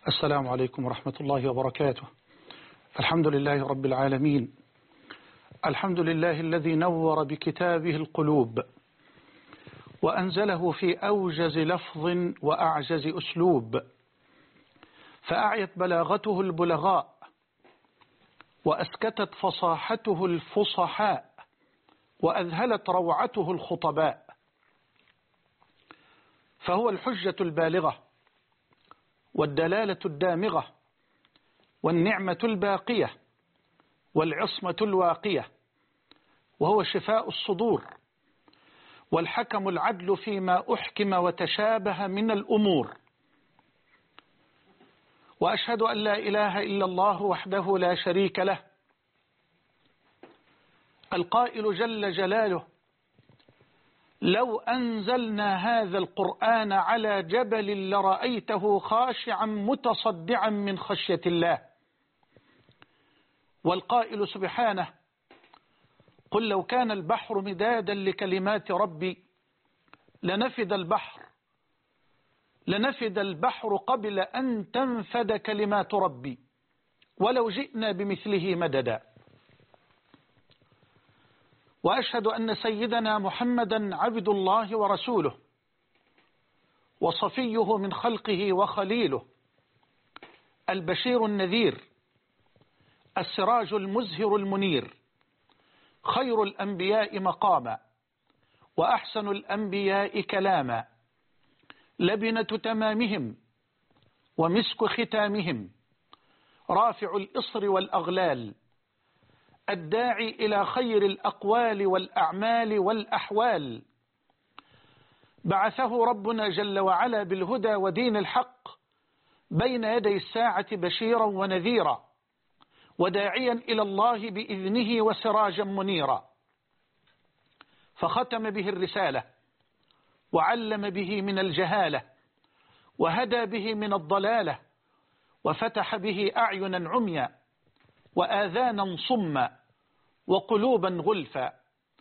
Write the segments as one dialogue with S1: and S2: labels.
S1: السلام عليكم ورحمة الله وبركاته. الحمد لله رب العالمين، الحمد لله الذي نور بكتابه القلوب وأنزله في أوجز لفظ وأعجز أسلوب، فأعيت بلاغته البلغاء وأسكتت فصاحته الفصحاء وأذهلت روعته الخطباء، فهو الحجة البالغة والدلالة الدامغة والنعمة الباقية والعصمة الواقية، وهو شفاء الصدور والحكم العدل فيما أحكم وتشابه من الأمور. وأشهد أن لا إله إلا الله وحده لا شريك له، القائل جل جلاله: لو أنزلنا هذا القرآن على جبل لرأيته خاشعا متصدعا من خشية الله. والقائل سبحانه: قل لو كان البحر مدادا لكلمات ربي لنفد البحر قبل أن تنفد كلمات ربي ولو جئنا بمثله مددا. وأشهد أن سيدنا محمدا عبد الله ورسوله وصفيه من خلقه وخليله، البشير النذير، السراج المزهر المنير، خير الأنبياء مقاما وأحسن الأنبياء كلاما، لبنة تمامهم ومسك ختامهم، رافع الإصر والأغلال، الداعي إلى خير الأقوال والأعمال والأحوال. بعثه ربنا جل وعلا بالهدى ودين الحق بين يدي الساعة بشيرا ونذيرا، وداعيا إلى الله بإذنه وسراجا منيرا، فختم به الرسالة وعلم به من الجهالة وهدى به من الضلالة، وفتح به أعينا عميا وآذانا صما وقلوبا غلفا.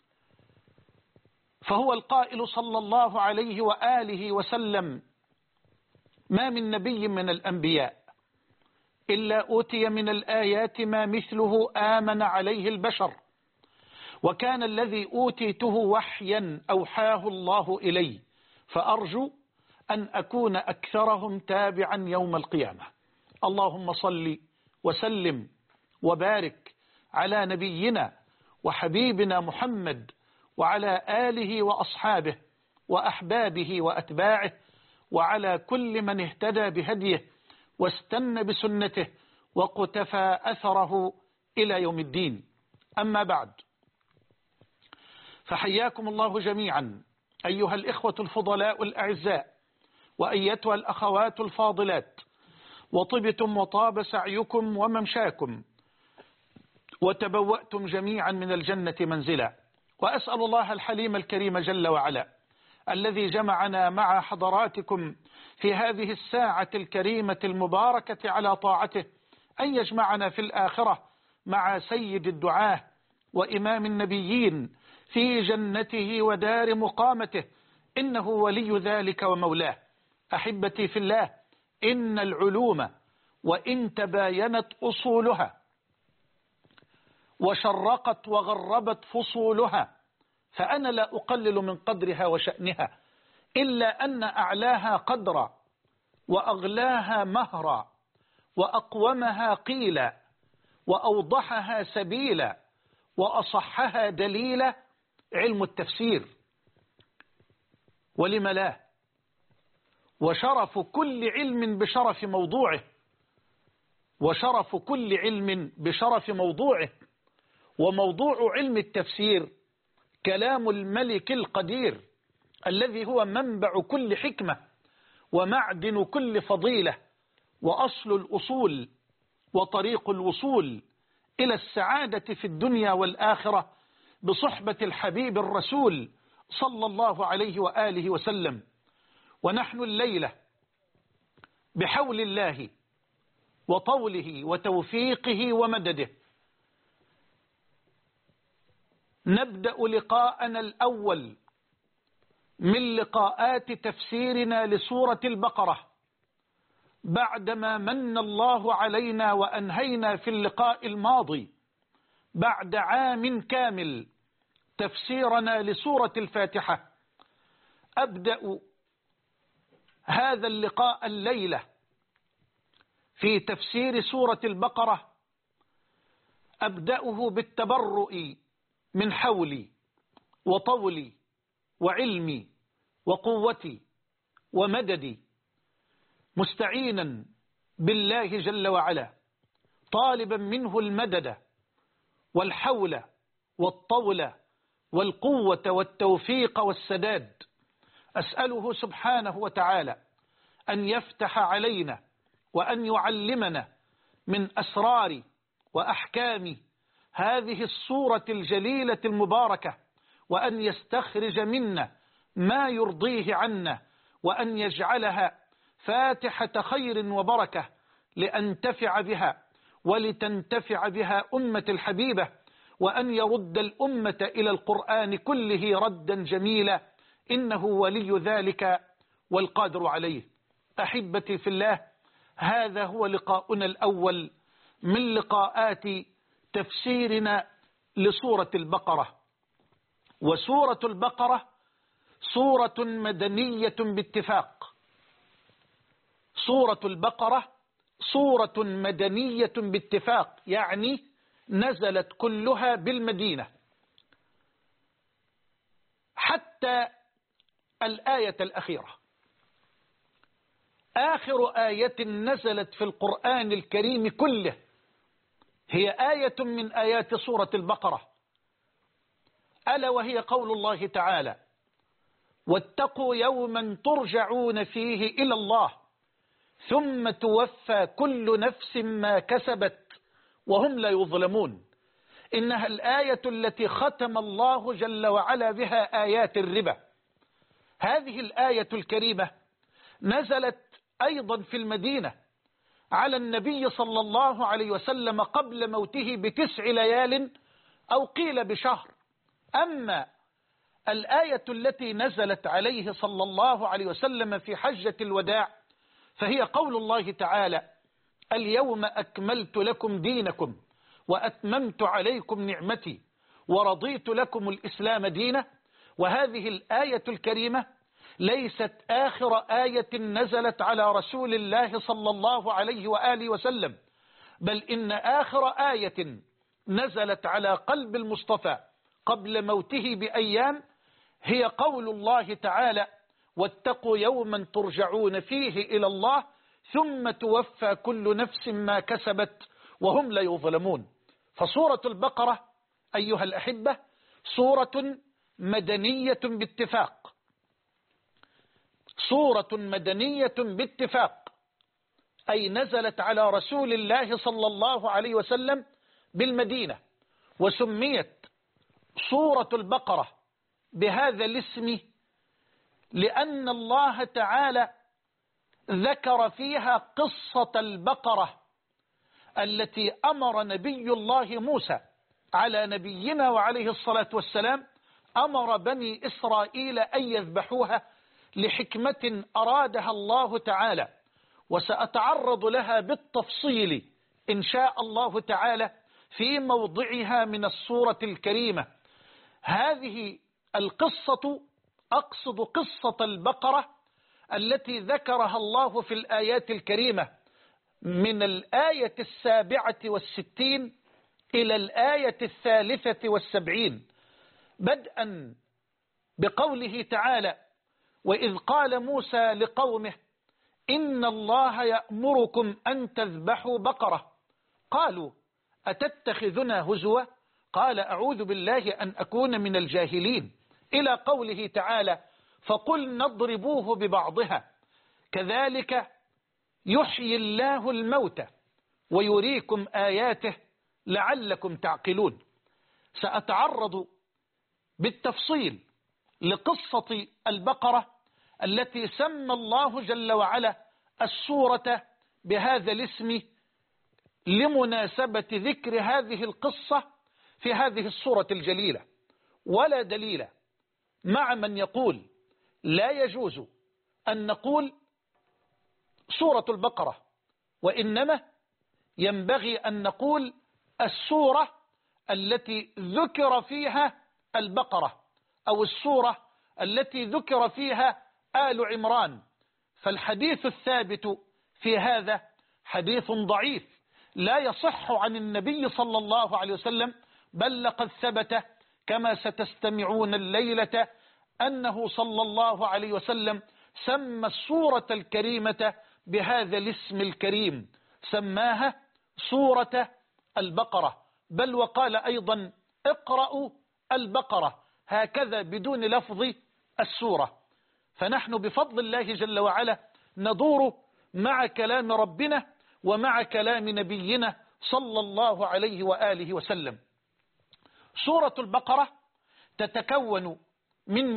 S1: فهو القائل صلى الله عليه وآله وسلم: ما من نبي من الأنبياء إلا أوتي من الآيات ما مثله آمن عليه البشر، وكان الذي أوتيته وحيا أوحاه الله إلي، فأرجو أن أكون أكثرهم تابعا يوم القيامة. اللهم صل وسلم وبارك على نبينا وحبيبنا محمد وعلى آله وأصحابه وأحبابه وأتباعه وعلى كل من اهتدى بهديه واستنى بسنته وقتفى أثره إلى يوم الدين. أما بعد، فحياكم الله جميعا أيها الإخوة الفضلاء الأعزاء وأيتها الأخوات الفاضلات، وطبتم وطاب سعيكم وممشاكم وتبوأتم جميعا من الجنة منزلا. وأسأل الله الحليم الكريم جل وعلا الذي جمعنا مع حضراتكم في هذه الساعة الكريمة المباركة على طاعته أن يجمعنا في الآخرة مع سيد الدعاة وإمام النبيين في جنته ودار مقامته، إنه ولي ذلك ومولاه. أحبتي في الله، إن العلوم وإن تباينت أصولها وشرقت وغربت فصولها، فأنا لا أقلل من قدرها وشأنها، إلا أن أعلاها قدرا وأغلاها مهرا وأقومها قيلا وأوضحها سبيلا وأصحها دليلا علم التفسير. ولم لا؟ وشرف كل علم بشرف موضوعه، وشرف كل علم بشرف موضوعه. وموضوع علم التفسير كلام الملك القدير الذي هو منبع كل حكمة ومعدن كل فضيلة وأصل الأصول وطريق الوصول إلى السعادة في الدنيا والآخرة بصحبة الحبيب الرسول صلى الله عليه وآله وسلم. ونحن الليلة بحول الله وطوله وتوفيقه ومدده نبدأ لقاءنا الأول من لقاءات تفسيرنا لسورة البقرة، بعدما من الله علينا وأنهينا في اللقاء الماضي بعد عام كامل تفسيرنا لسورة الفاتحة، أبدأ هذا اللقاء الليلة في تفسير سورة البقرة، أبدأه بالتبرؤ من حولي وطولي وعلمي وقوتي ومددي، مستعينا بالله جل وعلا، طالبا منه المدد والحول والطول والقوة والتوفيق والسداد. أسأله سبحانه وتعالى أن يفتح علينا وأن يعلمنا من أسرار وأحكام هذه السورة الجليلة المباركة، وأن يستخرج منا ما يرضيه عنا، وأن يجعلها فاتحة خير وبركة لأنتفع بها ولتنتفع بها أمة الحبيبة، وأن يرد الأمة إلى القرآن كله ردا جميلا، إنه ولي ذلك والقادر عليه. أحبتي في الله، هذا هو لقاؤنا الأول من لقاءات تفسيرنا لسورة البقرة. وسورة البقرة سورة مدنية باتفاق. سورة البقرة سورة مدنية باتفاق، يعني نزلت كلها بالمدينة حتى الآية الأخيرة. آخر آية نزلت في القرآن الكريم كله هي آية من آيات سورة البقرة، ألا وهي قول الله تعالى: واتقوا يوما ترجعون فيه إلى الله ثم توفى كل نفس ما كسبت وهم لا يظلمون. إنها الآية التي ختم الله جل وعلا بها آيات الربا. هذه الآية الكريمة نزلت أيضا في المدينة على النبي صلى الله عليه وسلم قبل موته ب9 ليال أو قيل بشهر. أما الآية التي نزلت عليه صلى الله عليه وسلم في حجة الوداع فهي قول الله تعالى: اليوم أكملت لكم دينكم وأتممت عليكم نعمتي ورضيت لكم الإسلام دينا. وهذه الآية الكريمة ليست آخر آية نزلت على رسول الله صلى الله عليه وآله وسلم، بل إن آخر آية نزلت على قلب المصطفى قبل موته بأيام هي قول الله تعالى: واتقوا يوما ترجعون فيه إلى الله ثم توفى كل نفس ما كسبت وهم لا يظلمون. فسورة البقرة أيها الأحبة سورة مدنية باتفاق، سورة مدنية باتفاق، أي نزلت على رسول الله صلى الله عليه وسلم بالمدينة. وسميت سورة البقرة بهذا الاسم لأن الله تعالى ذكر فيها قصة البقرة التي أمر نبي الله موسى على نبينا وعليه الصلاة والسلام، أمر بني إسرائيل أن يذبحوها لحكمة أرادها الله تعالى، وسأتعرض لها بالتفصيل إن شاء الله تعالى في موضعها من السورة الكريمة. هذه القصة أقصد قصة البقرة التي ذكرها الله في الآيات الكريمة من الآية 67 إلى الآية 73، بدءا بقوله تعالى: وإذ قال موسى لقومه إن الله يأمركم أن تذبحوا بقرة قالوا أتتخذنا هزوا قال أعوذ بالله أن أكون من الجاهلين، إلى قوله تعالى: فقل نضربوه ببعضها كذلك يحيي الله الموتى ويريكم آياته لعلكم تعقلون. سأتعرض بالتفصيل لقصة البقرة التي سمى الله جل وعلا السورة بهذا الاسم لمناسبة ذكر هذه القصة في هذه السورة الجليلة. ولا دليل مع من يقول لا يجوز أن نقول سورة البقرة، وإنما ينبغي أن نقول السورة التي ذكر فيها البقرة، أو السورة التي ذكر فيها آل عمران. فالحديث الثابت في هذا حديث ضعيف لا يصح عن النبي صلى الله عليه وسلم، بل لقد ثبت كما ستستمعون الليلة أنه صلى الله عليه وسلم سمى السورة الكريمة بهذا الاسم الكريم، سماها سورة البقرة، بل وقال أيضا اقرأوا البقرة، هكذا بدون لفظ السورة. فنحن بفضل الله جل وعلا ندور مع كلام ربنا ومع كلام نبينا صلى الله عليه وآله وسلم. سورة البقرة تتكون من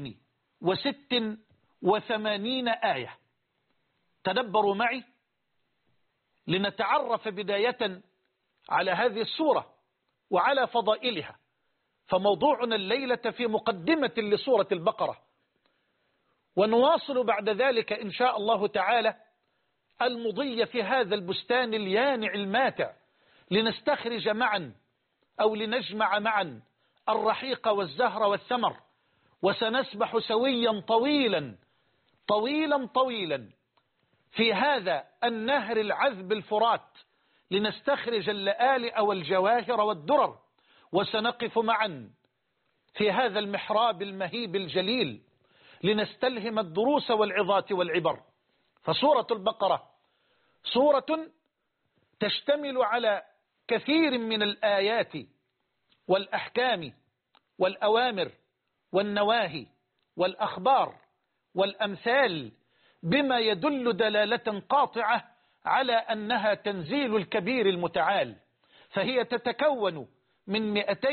S1: 286 آية. تدبروا معي لنتعرف بداية على هذه السورة وعلى فضائلها، فموضوعنا الليلة في مقدمة لسورة البقرة، ونواصل بعد ذلك إن شاء الله تعالى المضي في هذا البستان اليانع الماتع، لنستخرج معا أو لنجمع معا الرحيق والزهر والثمر، وسنسبح سويا طويلا طويلا طويلا في هذا النهر العذب الفرات، لنستخرج اللآلئ والجواهر والدرر، وسنقف معا في هذا المحراب المهيب الجليل لنستلهم الدروس والعظات والعبر. فسورة البقرة سورة تشتمل على كثير من الآيات والأحكام والأوامر والنواهي والأخبار والأمثال، بما يدل دلالة قاطعة على أنها تنزيل الكبير المتعال. فهي تتكون من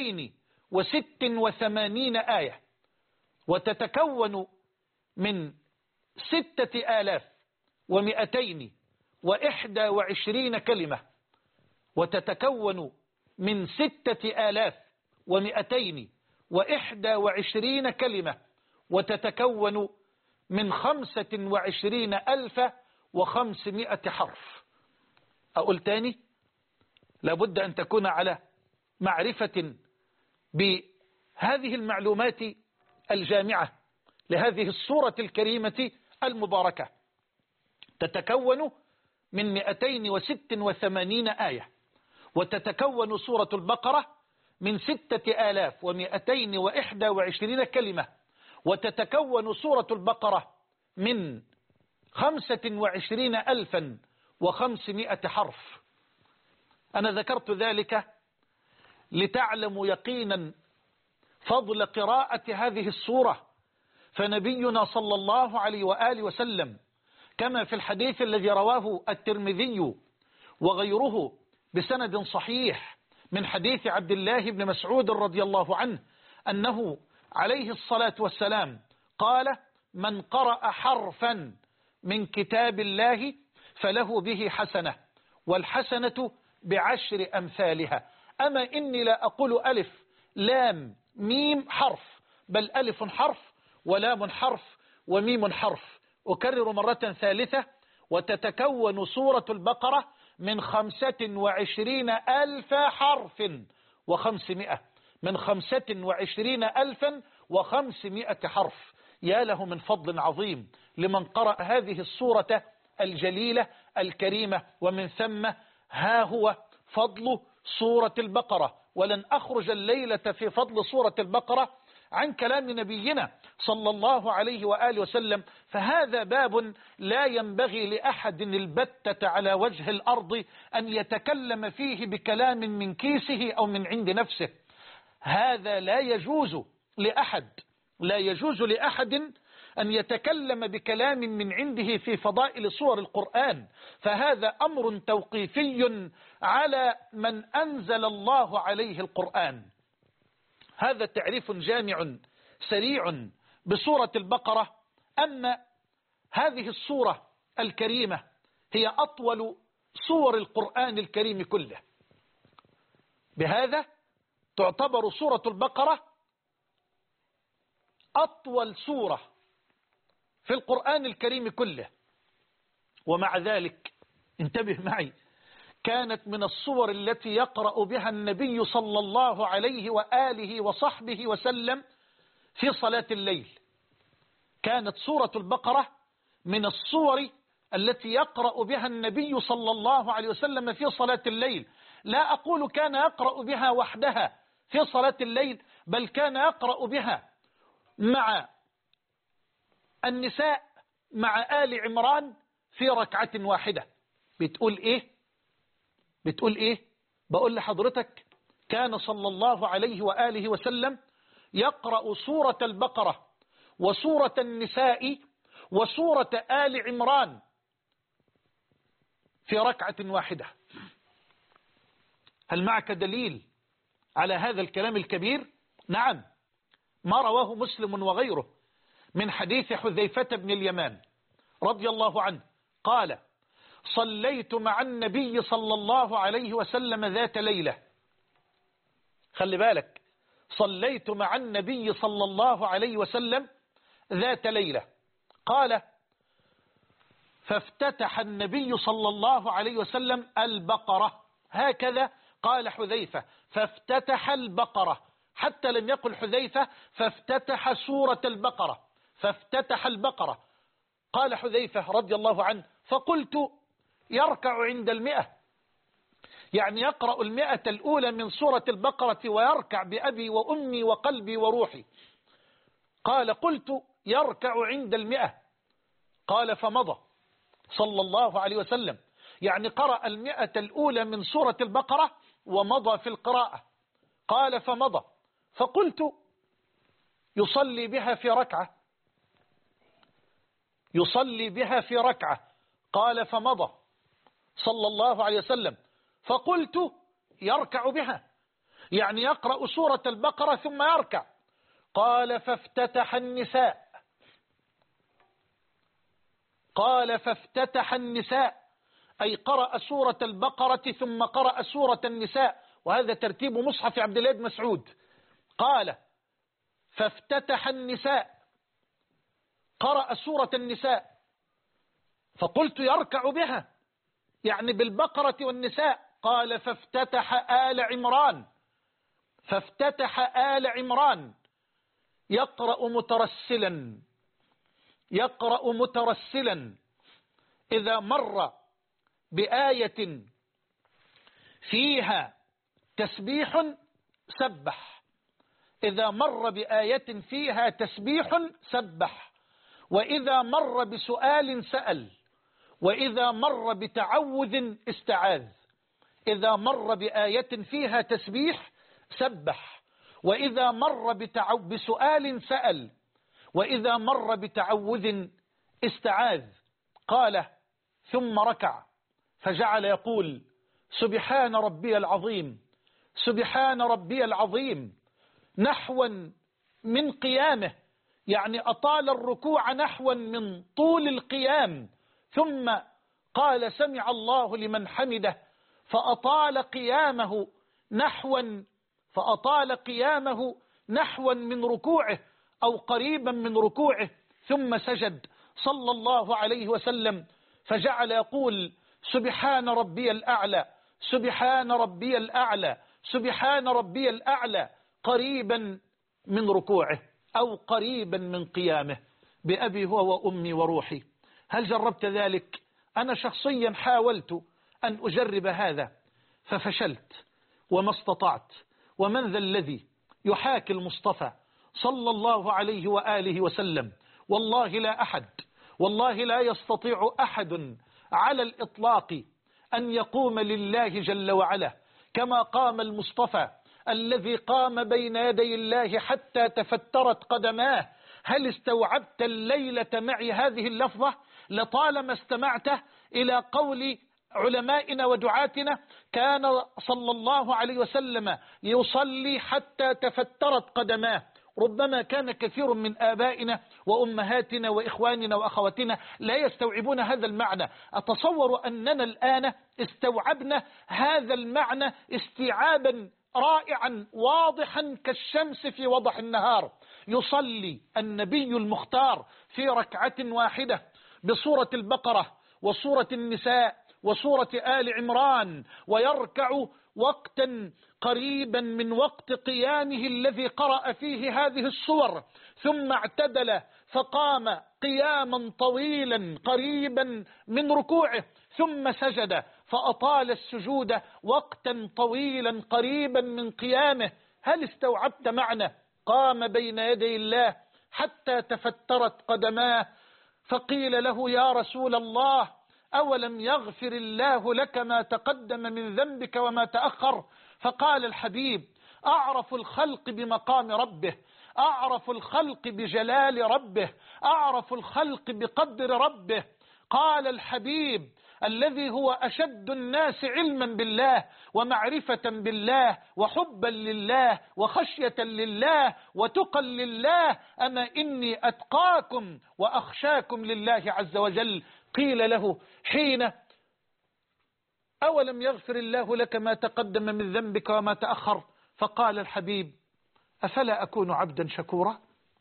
S1: 286 آية، وتتكون من 6221 كلمة، وتتكون من 6221 كلمة، وتتكون من 25,500 حرف. أقول تاني، لابد أن تكون على معرفة بهذه المعلومات الجامعة لهذه السورة الكريمة المباركة. تتكون من 286 آية، وتتكون سورة البقرة من 6221 كلمة، وتتكون سورة البقرة من 25,500 حرف. أنا ذكرت ذلك لتعلموا يقينا فضل قراءة هذه السورة، فنبينا صلى الله عليه وآله وسلم كما في الحديث الذي رواه الترمذي وغيره بسند صحيح من حديث عبد الله بن مسعود رضي الله عنه أنه عليه الصلاة والسلام قال: من قرأ حرفا من كتاب الله فله به حسنة، والحسنة بعشر أمثالها. أما إني لا أقول ألف لام ميم حرف، بل ألف حرف ولام حرف وميم حرف. أكرر مرة ثالثة: وتتكون سورة البقرة من 25,000 حرف و500، من 25,500 حرف. يا له من فضل عظيم لمن قرأ هذه السورة الجليلة الكريمة. ومن ثم ها هو فضل سورة البقرة، ولن أخرج الليلة في فضل سورة البقرة عن كلام نبينا صلى الله عليه وآله وسلم، فهذا باب لا ينبغي لأحد البتة على وجه الأرض أن يتكلم فيه بكلام من كيسه أو من عند نفسه. هذا لا يجوز لأحد أن يتكلم بكلام من عنده في فضائل سور القرآن، فهذا أمر توقيفي على من أنزل الله عليه القرآن. هذا تعريف جامع سريع بسورة البقرة. أما هذه السورة الكريمة هي أطول سور القرآن الكريم كله، بهذا تعتبر سورة البقرة أطول سورة في القرآن الكريم كله. ومع ذلك انتبه معي، كانت من الصور التي يقرأ بها النبي صلى الله عليه وآله وصحبه وسلم في صلاة الليل. كانت سورة البقرة من الصور التي يقرأ بها النبي صلى الله عليه وسلم في صلاة الليل. لا أقول كان يقرأ بها وحدها في صلاة الليل، بل كان يقرأ بها مع النساء مع آل عمران في ركعة واحدة. بتقول إيه؟ بقول لحضرتك كان صلى الله عليه وآله وسلم يقرأ سورة البقرة وسورة النساء وسورة آل عمران في ركعة واحدة. هل معك دليل على هذا الكلام الكبير؟ نعم، ما رواه مسلم وغيره من حديث حذيفة بن اليمان رضي الله عنه قال: صليت مع النبي صلى الله عليه وسلم ذات ليلة. خلي بالك، صليت مع النبي صلى الله عليه وسلم ذات ليلة. قال: فافتتح النبي صلى الله عليه وسلم البقرة. هكذا قال حذيفة، فافتتح البقرة، حتى لم يقل حذيفة فافتتح سورة البقرة، فافتتح البقرة. قال حذيفة رضي الله عنه: فقلت يركع عند 100، يعني يقرأ 100 الأولى من سورة البقرة ويركع بأبي وأمي وقلبي وروحي. قال: قلت يركع عند 100. قال: فمضى صلى الله عليه وسلم، يعني قرأ 100 الأولى من سورة البقرة ومضى في القراءة. قال: فمضى. فقلت يصلي بها في ركعة، يصلي بها في ركعة. قال: فمضى صلى الله عليه وسلم. فقلت يركع بها، يعني يقرأ سورة البقرة ثم يركع. قال: فافتتح النساء. قال: فافتتح النساء، أي قرأ سورة البقرة ثم قرأ سورة النساء، وهذا ترتيب مصحف عبد الله بن مسعود. قال: فافتتح النساء، قرأ سورة النساء. فقلت يركع بها، يعني بالبقرة والنساء. قال: فافتتح آل عمران، فافتتح آل عمران، يقرأ مترسلا، يقرأ مترسلا. إذا مر بآية فيها تسبيح سبح، إذا مر بآية فيها تسبيح سبح، وإذا مر بسؤال سأل، وإذا مر بتعوذ استعاذ. إذا مر بآية فيها تسبيح سبح، وإذا مر بسؤال سأل، وإذا مر بتعوذ استعاذ. قال: ثم ركع فجعل يقول: سبحان ربي العظيم، سبحان ربي العظيم، نحوا من قيامه، يعني أطال الركوع نحوا من طول القيام. ثم قال: سمع الله لمن حمده، فأطال قيامه نحوا من ركوعه أو قريبا من ركوعه. ثم سجد صلى الله عليه وسلم فجعل يقول: سبحان ربي الأعلى، سبحان ربي الأعلى، سبحان ربي الأعلى، قريبا من ركوعه أو قريبا من قيامه، بأبي هو وأمي وروحي. هل جربت ذلك؟ أنا شخصيا حاولت أن أجرب هذا ففشلت وما استطعت. ومن ذا الذي يحاكي المصطفى صلى الله عليه وآله وسلم؟ والله لا أحد، والله لا يستطيع أحد على الإطلاق أن يقوم لله جل وعلا كما قام المصطفى الذي قام بين يدي الله حتى تفترت قدماه. هل استوعبت الليلة معي هذه اللفظة؟ لطالما استمعت إلى قول علمائنا ودعاتنا: كان صلى الله عليه وسلم يصلي حتى تفترت قدماه. ربما كان كثير من آبائنا وأمهاتنا وإخواننا وأخواتنا لا يستوعبون هذا المعنى. أتصور أننا الآن استوعبنا هذا المعنى استيعابا رائعا واضحا كالشمس في وضح النهار. يصلي النبي المختار في ركعة واحدة بسورة البقرة وسورة النساء وسورة آل عمران، ويركع وقتا قريبا من وقت قيامه الذي قرأ فيه هذه السور، ثم اعتدل فقام قياما طويلا قريبا من ركوعه، ثم سجد فأطال السجود وقتا طويلا قريبا من قيامه. هل استوعبت معنى قام بين يدي الله حتى تفترت قدماه، فقيل له يا رسول الله أولم يغفر الله لك ما تقدم من ذنبك وما تأخر؟ فقال الحبيب أعرف الخلق بمقام ربه، أعرف الخلق بجلال ربه، أعرف الخلق بقدر ربه. قال الحبيب الذي هو أشد الناس علما بالله ومعرفة بالله وحبا لله وخشية لله وتقى لله، أنا إني أتقاكم وأخشاكم لله عز وجل. قيل له حين أولم يغفر الله لك ما تقدم من ذنبك وما تأخر؟ فقال الحبيب أفلا أكون عبدا شكورا؟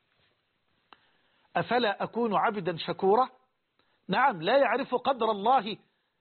S1: أفلا أكون عبدا شكورا؟ نعم، لا يعرف قدر الله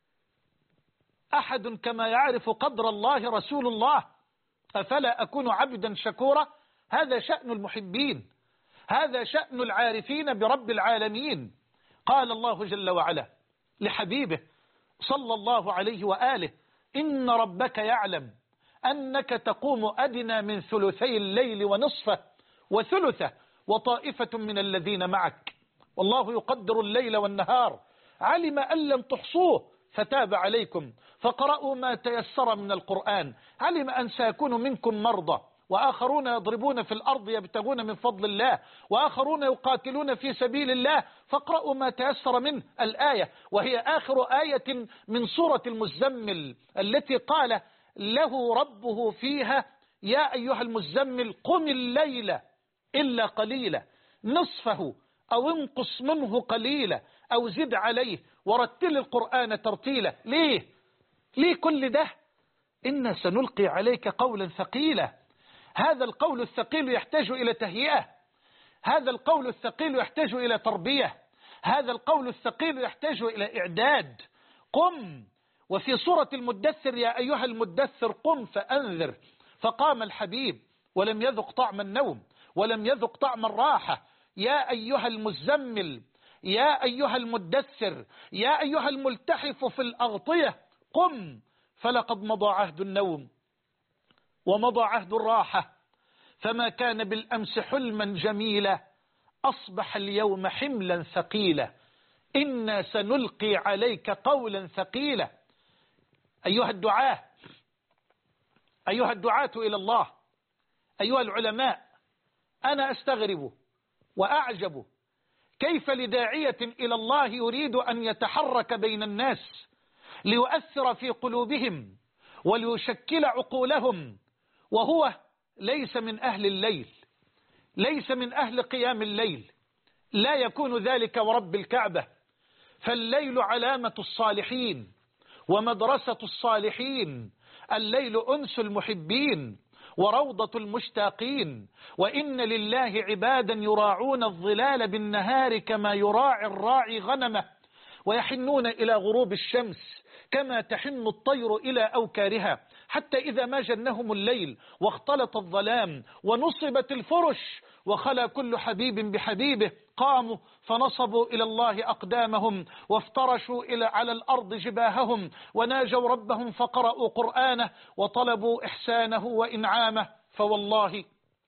S1: أحد كما يعرف قدر الله رسول الله. أفلا أكون عبدا شكورا؟ هذا شأن المحبين، هذا شأن العارفين برب العالمين. قال الله جل وعلا لحبيبه صلى الله عليه وآله إن ربك يعلم أنك تقوم أدنى من ثلثي الليل ونصفه وثلثه وطائفة من الذين معك، والله يقدر الليل والنهار، علم أن لم تحصوه فتاب عليكم فقرأوا ما تيسر من القرآن، علم أن سيكون منكم مرضى وآخرون يضربون في الأرض يبتغون من فضل الله وآخرون يقاتلون في سبيل الله فاقرأوا ما تيسر منه. الآية وهي آخر آية من سورة المزمل التي قال له ربه فيها يا أيها المزمل قم الليل إلا قليلا نصفه أو انقص منه قليلا أو زد عليه ورتل القرآن ترتيلا. ليه كل ده؟ إنا سنلقي عليك قولا ثقيلا. هذا القول الثقيل يحتاج إلى تهيئة، هذا القول الثقيل يحتاج إلى تربية، هذا القول الثقيل يحتاج إلى إعداد. قم. وفي سورة المدثر يا أيها المدثر قم فأنذر، فقام الحبيب ولم يذق طعم النوم ولم يذق طعم الراحة. يا أيها المزمل يا أيها المدثر يا أيها الملتحف في الأغطية قم، فلقد مضى عهد النوم ومضى عهد الراحة، فما كان بالأمس حلما جميلا أصبح اليوم حملا ثقيلا. إنا سنلقي عليك قولا ثقيلا. أيها الدعاة، أيها الدعاة إلى الله، أيها العلماء، أنا أستغرب وأعجب كيف لداعية إلى الله يريد أن يتحرك بين الناس ليؤثر في قلوبهم وليشكل عقولهم وهو ليس من أهل الليل، ليس من أهل قيام الليل، لا يكون ذلك ورب الكعبة. فالليل علامة الصالحين ومدرسة الصالحين، الليل أنس المحبين وروضة المشتاقين، وإن لله عبادا يراعون الظلال بالنهار كما يراعي الراعي غنمه ويحنون إلى غروب الشمس كما تحن الطير إلى أوكارها، حتى إذا ما جنهم الليل واختلط الظلام ونصبت الفرش وخلى كل حبيب بحبيبه قاموا فنصبوا إلى الله أقدامهم وافترشوا على الأرض جباههم وناجوا ربهم فقرأوا قرآنه وطلبوا إحسانه وإنعامه. فوالله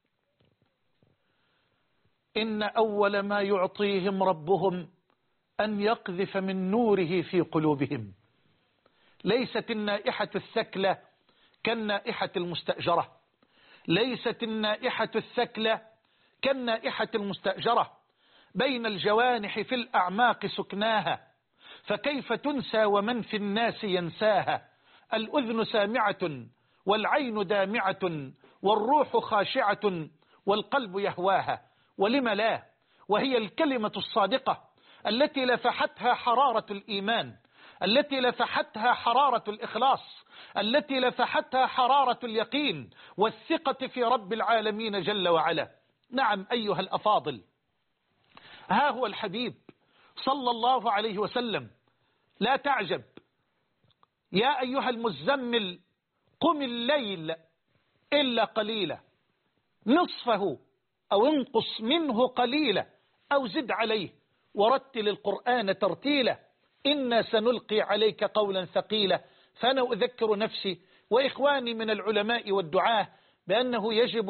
S1: إن أول ما يعطيهم ربهم أن يقذف من نوره في قلوبهم. ليست النائحة الثكلة كالنائحة المستأجرة، ليست النائحة الثكلة كالنائحة المستأجرة، بين الجوانح في الأعماق سكناها، فكيف تنسى ومن في الناس ينساها. الأذن سامعة والعين دامعة والروح خاشعة والقلب يهواها، ولم لا؟ وهي الكلمة الصادقة التي لفحتها حرارة الإيمان، التي لفحتها حرارة الإخلاص، التي لفحتها حرارة اليقين والثقة في رب العالمين جل وعلا. نعم أيها الأفاضل، ها هو الحبيب صلى الله عليه وسلم لا تعجب. يا أيها المزمل قم الليل إلا قليلا نصفه أو انقص منه قليلا أو زد عليه ورتل القرآن ترتيلا إنا سنلقي عليك قولا ثقيلا. فأنا أذكر نفسي وإخواني من العلماء والدعاة بأنه يجب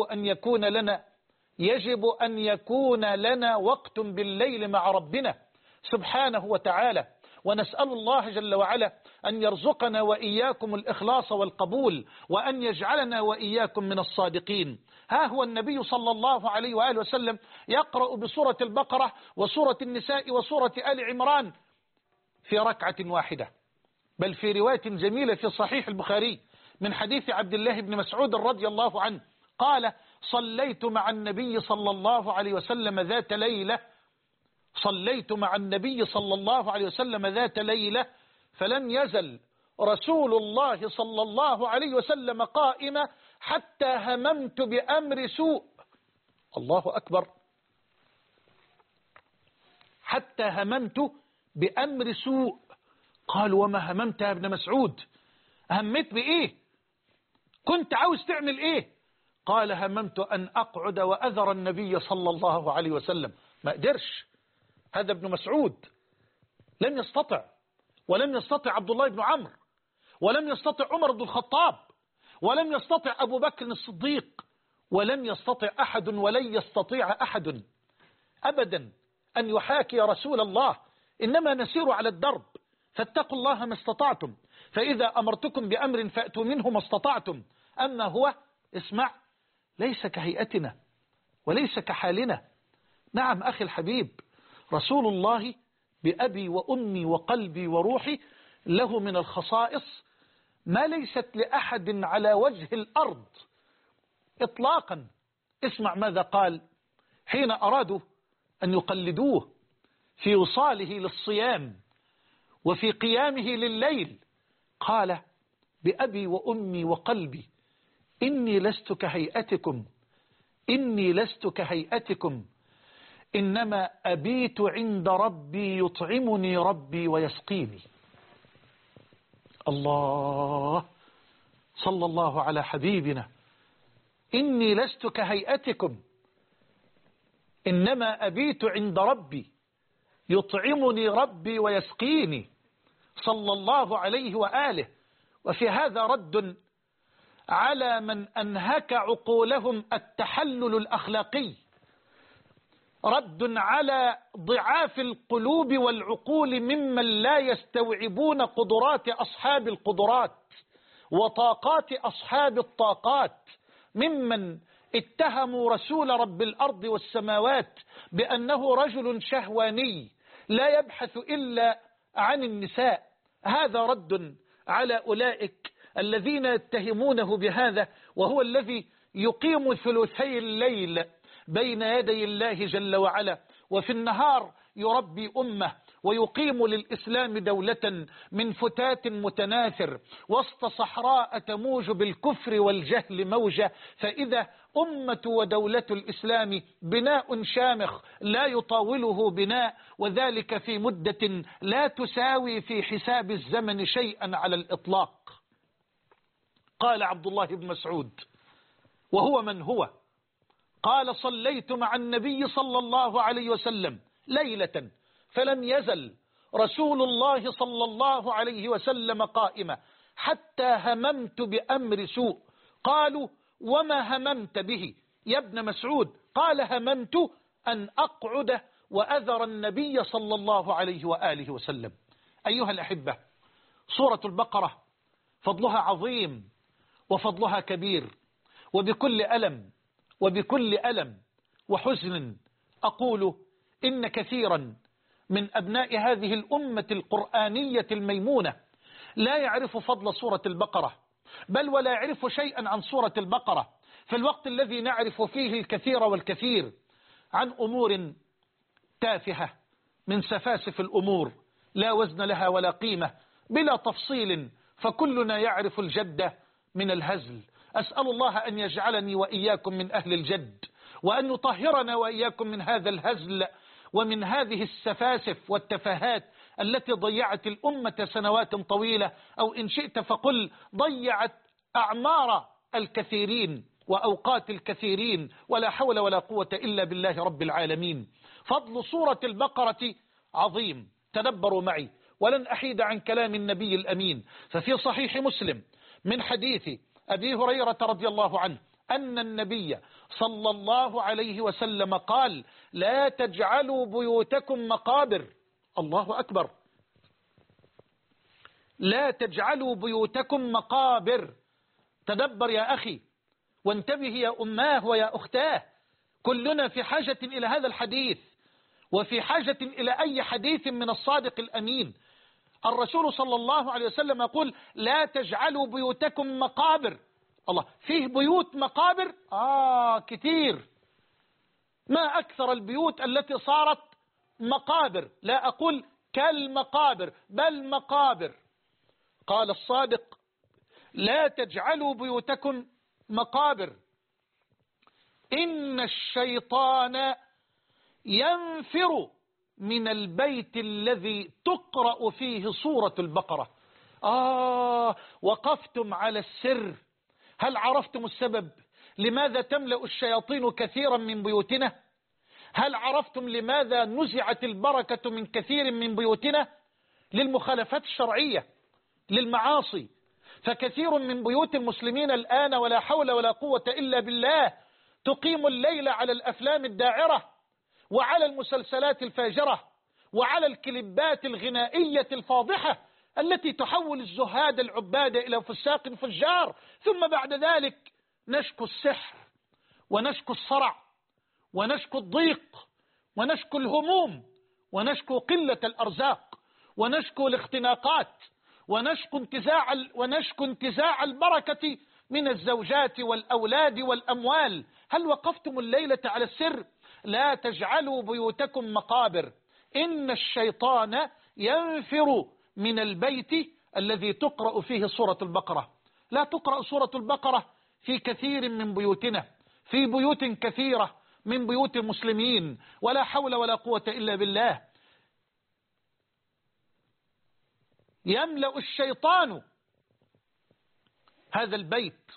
S1: أن يكون لنا وقت بالليل مع ربنا سبحانه وتعالى، ونسأل الله جل وعلا أن يرزقنا وإياكم الإخلاص والقبول، وأن يجعلنا وإياكم من الصادقين. ها هو النبي صلى الله عليه وآله وسلم يقرأ بسورة البقرة وسورة النساء وسورة آل عمران في ركعة واحدة، بل في رواية جميلة في صحيح البخاري من حديث عبد الله بن مسعود رضي الله عنه قال: صليت مع النبي صلى الله عليه وسلم ذات ليلة فلم يزل رسول الله صلى الله عليه وسلم قائما حتى هممت بأمر سوء. الله أكبر. حتى هممت بأمر سوء. قالوا: وما هممت يا ابن مسعود؟ همت بإيه؟ كنت عاوز تعمل إيه؟ قال: هممت أن أقعد وأذر النبي صلى الله عليه وسلم. ما قدرش هذا ابن مسعود، لم يستطع، ولم يستطع عبد الله بن عمرو، ولم يستطع عمر بن الخطاب، ولم يستطع أبو بكر الصديق، ولم يستطع أحد ولن يستطيع أحد أبدا أن يحاكي رسول الله. إنما نسير على الدرب، فاتقوا الله ما استطعتم، فإذا أمرتكم بأمر فأتوا منه ما استطعتم. أما هو اسمع، ليس كهيئتنا وليس كحالنا. نعم أخي الحبيب، رسول الله بأبي وأمي وقلبي وروحي له من الخصائص ما ليست لأحد على وجه الأرض إطلاقا. اسمع ماذا قال حين أرادوا أن يقلدوه في وصاله للصيام وفي قيامه لليل. قال: بأبي وأمي وقلبي إني لست كهيئتكم إنما أبيت عند ربي يطعمني ربي ويسقيني. الله، صلى الله على حبيبنا. إني لست كهيئتكم إنما أبيت عند ربي يطعمني ربي ويسقيني، صلى الله عليه وآله. وفي هذا رد على من أنهك عقولهم التحلل الأخلاقي، رد على ضعاف القلوب والعقول ممن لا يستوعبون قدرات أصحاب القدرات وطاقات أصحاب الطاقات، ممن اتهموا رسول رب الأرض والسماوات بأنه رجل شهواني لا يبحث إلا عن النساء. هذا رد على أولئك الذين يتهمونه بهذا، وهو الذي يقيم ثلثي الليل بين يدي الله جل وعلا، وفي النهار يربي أمة ويقيم للإسلام دولة من فتات متناثر وسط صحراء تموج بالكفر والجهل موجة. فإذا أمة ودولة الإسلام بناء شامخ لا يطاوله بناء، وذلك في مدة لا تساوي في حساب الزمن شيئا على الإطلاق. قال عبد الله بن مسعود وهو من هو، قال: صليت مع النبي صلى الله عليه وسلم ليلة فلم يزل رسول الله صلى الله عليه وسلم قائما حتى هممت بأمر سوء. قالوا: وما هممت به يا ابن مسعود؟ قال: هممت أن أقعد وأذر النبي صلى الله عليه وآله وسلم. أيها الأحبة، سورة البقرة فضلها عظيم وفضلها كبير، وبكل ألم وحزن أقول إن كثيرا من أبناء هذه الأمة القرآنية الميمونة لا يعرف فضل سورة البقرة، بل ولا يعرف شيئا عن سورة البقرة، في الوقت الذي نعرف فيه الكثير والكثير عن أمور تافهة من سفاسف الأمور لا وزن لها ولا قيمة بلا تفصيل، فكلنا يعرف الجد من الهزل. أسأل الله أن يجعلني وإياكم من أهل الجد، وأن يطهرنا وإياكم من هذا الهزل ومن هذه السفاسف والتفاهات التي ضيعت الأمة سنوات طويلة، أو إن شئت فقل ضيعت أعمار الكثيرين وأوقات الكثيرين، ولا حول ولا قوة إلا بالله رب العالمين. فضل سورة البقرة عظيم، تدبروا معي ولن أحيد عن كلام النبي الأمين. ففي صحيح مسلم من حديث أبي هريرة رضي الله عنه أن النبي صلى الله عليه وسلم قال: لا تجعلوا بيوتكم مقابر. الله أكبر، لا تجعلوا بيوتكم مقابر. تدبر يا أخي وانتبه يا أماه ويا أختاه، كلنا في حاجة إلى هذا الحديث، وفي حاجة إلى أي حديث من الصادق الأمين. الرسول صلى الله عليه وسلم يقول: لا تجعلوا بيوتكم مقابر. الله، فيه بيوت مقابر؟ كتير. ما أكثر البيوت التي صارت مقابر، لا أقول كالمقابر بل مقابر. قال الصادق: لا تجعلوا بيوتكم مقابر، إن الشيطان ينفر من البيت الذي تقرأ فيه سورة البقرة. وقفتم على السر. هل عرفتم السبب لماذا تملأ الشياطين كثيرا من بيوتنا؟ هل عرفتم لماذا نزعت البركة من كثير من بيوتنا؟ للمخالفات الشرعية، للمعاصي. فكثير من بيوت المسلمين الآن ولا حول ولا قوة إلا بالله تقيم الليل على الأفلام الداعرة، وعلى المسلسلات الفاجرة، وعلى الكليبات الغنائية الفاضحة التي تحول الزهاد العباد إلى فساق فجار. ثم بعد ذلك نشكو السحر، ونشكو الصرع، ونشكو الضيق، ونشكو الهموم، ونشكو قلة الأرزاق، ونشكو الاختناقات، ونشكو انتزاع البركة من الزوجات والأولاد والأموال. هل وقفتم الليلة على السر؟ لا تجعلوا بيوتكم مقابر، إن الشيطان ينفر من البيت الذي تقرأ فيه سورة البقرة. لا تقرأ سورة البقرة في كثير من بيوتنا، في بيوت كثيرة من بيوت المسلمين، ولا حول ولا قوة إلا بالله. يملأ الشيطان هذا البيت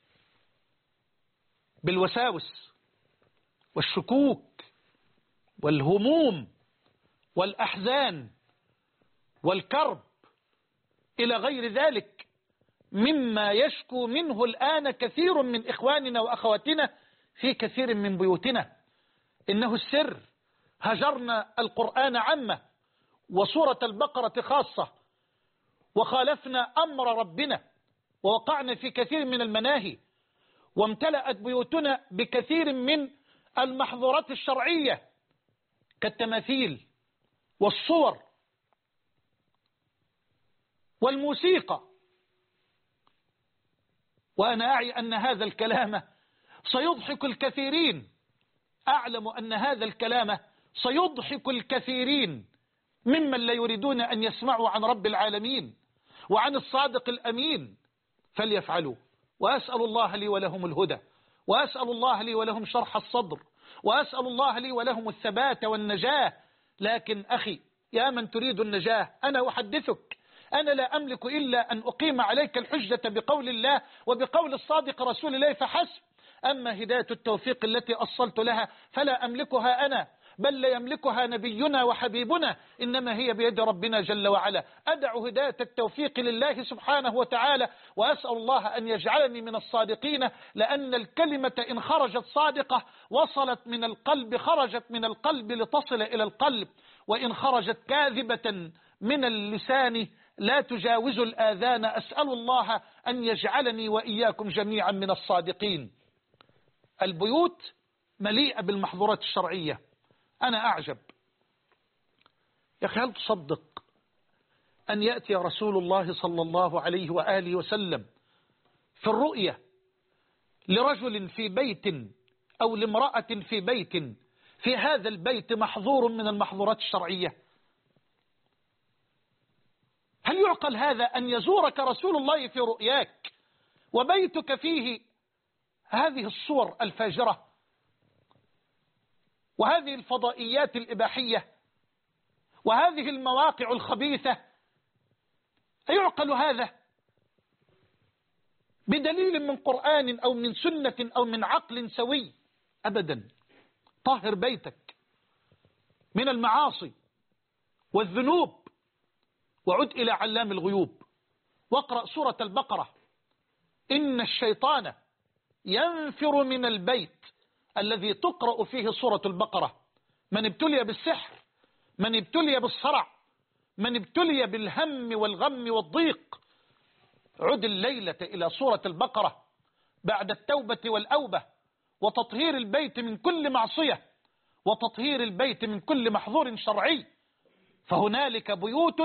S1: بالوساوس والشكوك والهموم والأحزان والكرب إلى غير ذلك مما يشكو منه الآن كثير من إخواننا وأخواتنا في كثير من بيوتنا. إنه السر، هجرنا القرآن عامة وسورة البقرة خاصة، وخالفنا أمر ربنا، ووقعنا في كثير من المناهي، وامتلأت بيوتنا بكثير من المحظورات الشرعية كالتماثيل والصور والموسيقى. وأنا أعي أن هذا الكلام سيضحك الكثيرين، أعلم أن هذا الكلام سيضحك الكثيرين ممن لا يريدون أن يسمعوا عن رب العالمين وعن الصادق الأمين، فليفعلوا. وأسأل الله لي ولهم الهدى، وأسأل الله لي ولهم شرح الصدر، وأسأل الله لي ولهم الثبات والنجاة. لكن أخي يا من تريد النجاة، أنا أحدثك، أنا لا أملك إلا أن أقيم عليك الحجة بقول الله وبقول الصادق رسول الله فحسب. أما هداية التوفيق التي أصلت لها فلا أملكها أنا، بل لا يملكها نبينا وحبيبنا، إنما هي بيد ربنا جل وعلا. أدع هداية التوفيق لله سبحانه وتعالى، وأسأل الله أن يجعلني من الصادقين، لأن الكلمة إن خرجت صادقة وصلت من القلب، خرجت من القلب لتصل إلى القلب، وإن خرجت كاذبة من اللسان لا تجاوز الآذان. أسأل الله أن يجعلني وإياكم جميعا من الصادقين. البيوت مليئة بالمحظورات الشرعية. أنا أعجب يا أخي، هل تصدق أن يأتي رسول الله صلى الله عليه وآله وسلم في الرؤية لرجل في بيت أو لامرأة في بيت، في هذا البيت محظور من المحظورات الشرعية؟ هل يعقل هذا أن يزورك رسول الله في رؤياك وبيتك فيه هذه الصور الفاجرة وهذه الفضائيات الإباحية وهذه المواقع الخبيثة، أيعقل هذا بدليل من قرآن أو من سنة أو من عقل سوي؟ أبدا. طهر بيتك من المعاصي والذنوب وعد إلى علام الغيوب واقرأ سورة البقرة. إن الشيطان ينفر من البيت الذي تقرأ فيه سورة البقرة. من ابتلي بالسحر، من ابتلي بالصرع، من ابتلي بالهم والغم والضيق، عد الليلة إلى سورة البقرة بعد التوبة والأوبة وتطهير البيت من كل معصية وتطهير البيت من كل محظور شرعي. فهنالك بيوت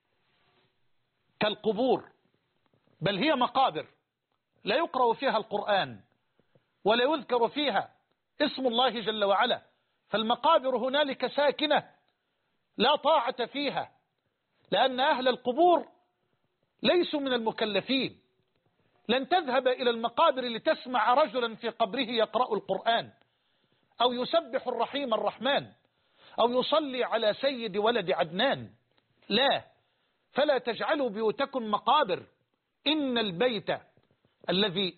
S1: كالقبور، بل هي مقابر لا يقرأ فيها القرآن ولا يذكر فيها اسم الله جل وعلا. فالمقابر هنالك ساكنة لا طاعة فيها، لأن أهل القبور ليسوا من المكلفين. لن تذهب إلى المقابر لتسمع رجلا في قبره يقرأ القرآن أو يسبح الرحيم الرحمن أو يصلي على سيد ولد عدنان، لا. فلا تجعلوا بيوتكم مقابر. إن البيت الذي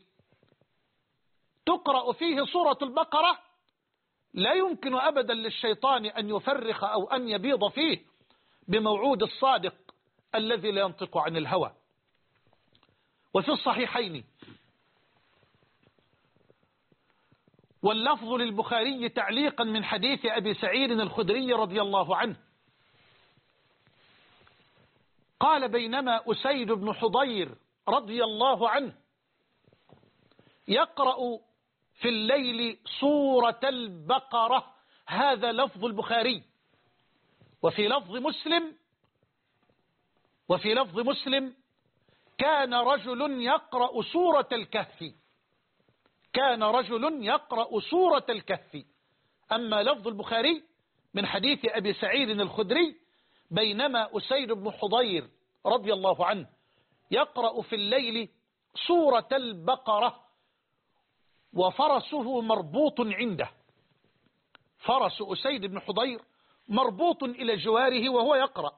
S1: تقرأ فيه سورة البقرة لا يمكن أبدا للشيطان أن يفرخ أو أن يبيض فيه بموعود الصادق الذي لا ينطق عن الهوى. وفي الصحيحين واللفظ للبخاري تعليقا من حديث أبي سعيد الخدري رضي الله عنه قال: بينما أسيد بن حضير رضي الله عنه يقرأ في الليل سورة البقرة. هذا لفظ البخاري. وفي لفظ مسلم كان رجل يقرأ سورة الكهف. كان رجل يقرأ سورة الكهف. أما لفظ البخاري من حديث أبي سعيد الخدري: بينما أسيد بن حضير رضي الله عنه يقرأ في الليل سورة البقرة وفرسه مربوط عنده. فرس أسيد بن حضير مربوط إلى جواره وهو يقرأ،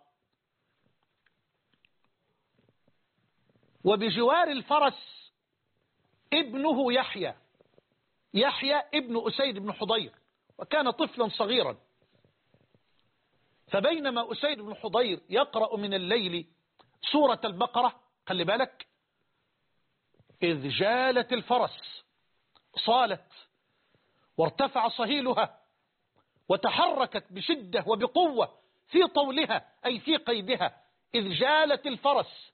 S1: وبجوار الفرس ابنه يحيى ابن أسيد بن حضير، وكان طفلا صغيرا. فبينما أسيد بن حضير يقرأ من الليل سورة البقرة، خلي بالك، إذ جالت الفرس، صالت وارتفع صهيلها وتحركت بشدة وبقوة في طولها أي في قيدها. إذ جالت الفرس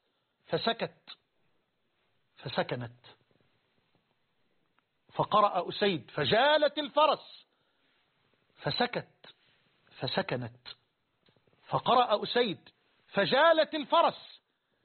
S1: فسكنت. فقرأ أسيد: فجالت الفرس فسكنت. فقرأ أسيد: فجالت الفرس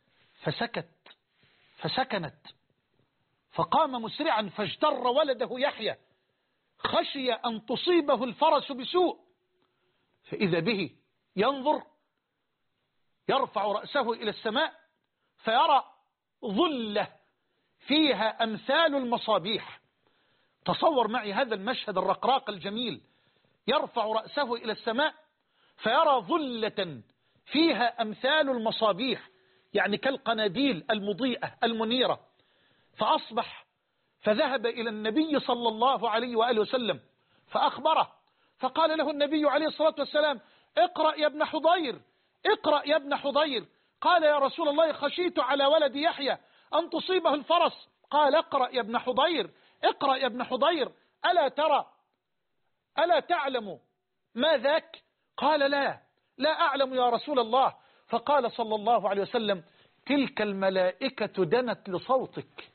S1: فسكنت. فقام مسرعا فاجتر ولده يحيى خشي أن تصيبه الفرس بسوء، فإذا به ينظر، يرفع رأسه إلى السماء فيرى ظلة فيها أمثال المصابيح. تصور معي هذا المشهد الرقراق الجميل، يرفع رأسه إلى السماء فيرى ظلة فيها أمثال المصابيح، يعني كالقناديل المضيئة المنيرة. فأصبح فذهب إلى النبي صلى الله عليه وآله وسلم فأخبره، فقال له النبي عليه الصلاة والسلام: اقرأ يا ابن حضير، اقرأ يا ابن حضير. قال: يا رسول الله، خشيت على ولد يحيى أن تصيبه الفرس. قال: اقرأ يا ابن حضير، اقرأ يا ابن حضير، ألا تعلم ما ذاك؟ قال: لا أعلم يا رسول الله. فقال صلى الله عليه وسلم: تلك الملائكة دنت لصوتك،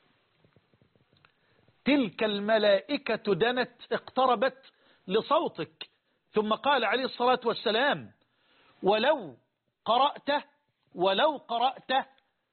S1: تلك الملائكة دنت، اقتربت لصوتك. ثم قال عليه الصلاة والسلام: ولو قرأت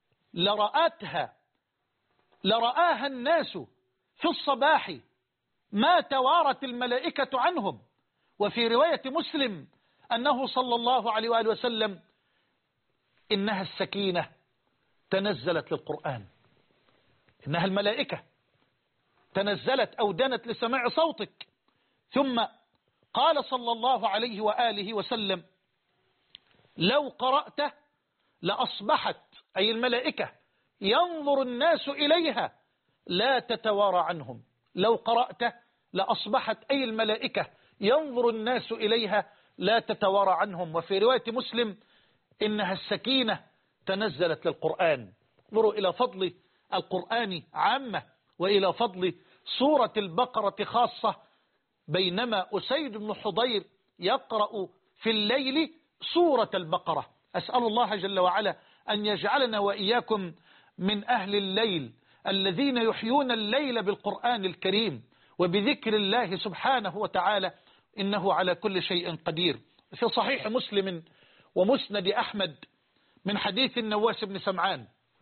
S1: لرآها الناس في الصباح ما توارت الملائكة عنهم. وفي رواية مسلم أنه صلى الله عليه وآله وسلم: إنها السكينة تنزلت للقرآن. إنها الملائكة تنزلت أو دنت لسماع صوتك. ثم قال صلى الله عليه وآله وسلم: لو قرأته لأصبحت أي الملائكة ينظر الناس إليها لا تتوارى عنهم. لو قرأته لأصبحت أي الملائكة ينظر الناس إليها لا تتوارى عنهم. وفي رواية مسلم إنها السكينة تنزلت للقرآن. انظروا إلى فضل القرآن عامة وإلى فضل سورة البقرة خاصة. بينما أسيد بن حضير يقرأ في الليل سورة البقرة. أسأل الله جل وعلا أن يجعلنا وإياكم من أهل الليل الذين يحيون الليل بالقرآن الكريم وبذكر الله سبحانه وتعالى، إنه على كل شيء قدير. في صحيح مسلم ومسند أحمد من حديث النواس بن سمعان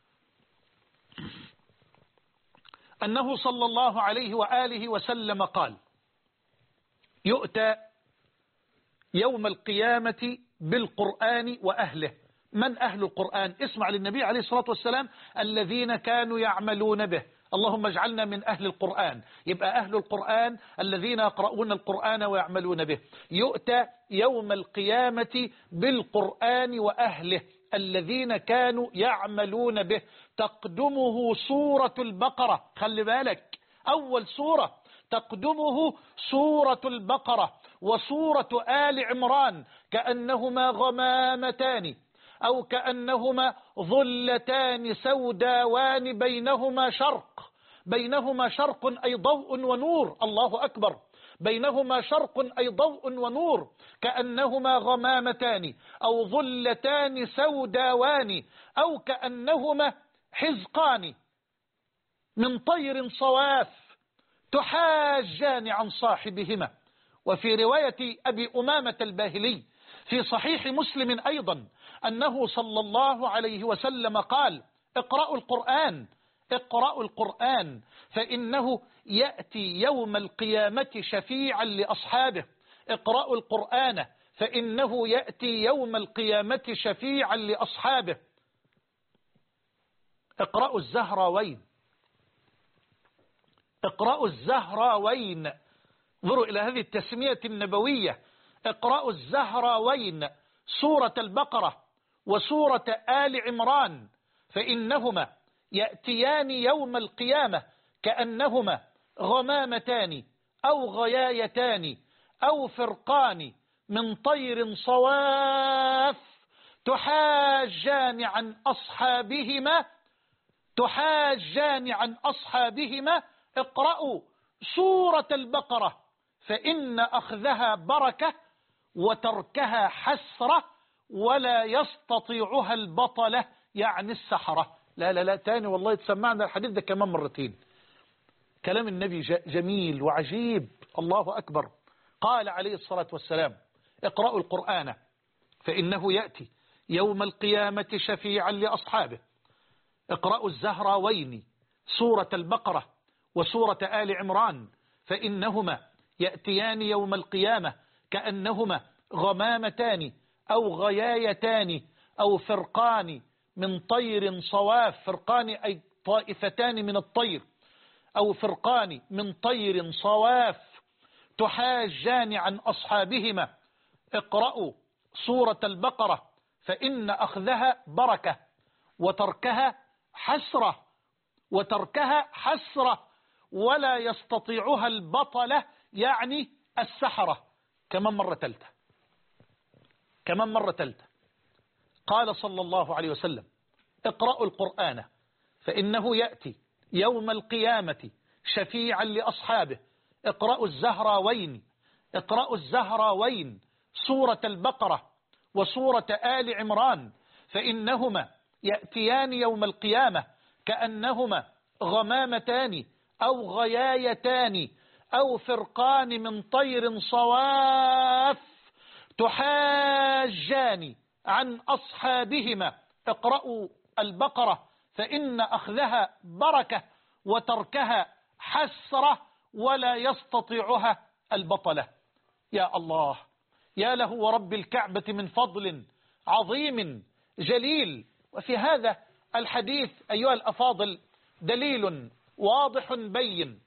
S1: أنه صلى الله عليه وآله وسلم قال: يؤتى يوم القيامة بالقرآن وأهله. من أهل القرآن؟ اسمع للنبي عليه الصلاة والسلام: الذين كانوا يعملون به. اللهم اجعلنا من أهل القرآن. يبقى أهل القرآن الذين يقرؤون القرآن ويعملون به. يؤتى يوم القيامة بالقرآن وأهله الذين كانوا يعملون به. تقدمه سورة البقرة. خلي بالك، أول سورة تقدمه سورة البقرة وسورة آل عمران، كأنهما غمامتان أو كأنهما ظلتان سوداوان بينهما شرق أي ضوء ونور. الله أكبر. بينهما شرق أي ضوء ونور، كأنهما غمامتان أو ظلتان سوداوان أو كأنهما حزقان من طير صواف تحاجان عن صاحبهما. وفي رواية أبي أمامة الباهلي في صحيح مسلم أيضا أنه صلى الله عليه وسلم قال: اقرأوا القرآن فإنه يأتي يوم القيامة شفيعا لأصحابه. اقرأوا القرآن فإنه يأتي يوم القيامة شفيعا لأصحابه. اقرأوا الزهراوين. اقرأوا الزهراوين. انظروا إلى هذه التسمية النبوية. اقرأوا الزهراوين، سورة البقرة وسورة آل عمران، فإنهما يأتيان يوم القيامة كأنهما غمامتان أو غيايتان أو فرقان من طير صواف تحاجان عن أصحابهما. اقرأوا سورة البقرة فإن أخذها بركة وتركها حسرة ولا يستطيعها البطلة، يعني السحرة. لا تاني والله تسمعنا الحديث ده كمان مرتين. كلام النبي جميل وعجيب. الله أكبر. قال عليه الصلاة والسلام: اقرأوا القرآن فإنه يأتي يوم القيامة شفيعا لأصحابه. اقرأوا الزهراوين، سورة البقرة وسورة آل عمران، فإنهما يأتيان يوم القيامة كأنهما غمامتان أو غيايتان أو فرقان من طير صواف. فرقان أي طائفتان من الطير، أو فرقان من طير صواف تحاجان عن أصحابهما. اقرأوا سورة البقرة فإن أخذها بركة وتركها حسرة ولا يستطيعها البطلة، يعني السحرة. كمان مرة ثالثة قال صلى الله عليه وسلم: اقرأوا القرآن فإنه يأتي يوم القيامة شفيعا لأصحابه. اقرأوا الزهراوين، سورة البقرة وسورة آل عمران، فإنهما يأتيان يوم القيامة كأنهما غمامتان أو غيايتان أو فرقان من طير صواف تحاجان عن أصحابهما. اقرأوا البقرة فإن أخذها بركة وتركها حسرة ولا يستطيعها البطلة. يا الله، يا له ورب الكعبة من فضل عظيم جليل. وفي هذا الحديث أيها الأفاضل دليل واضح بين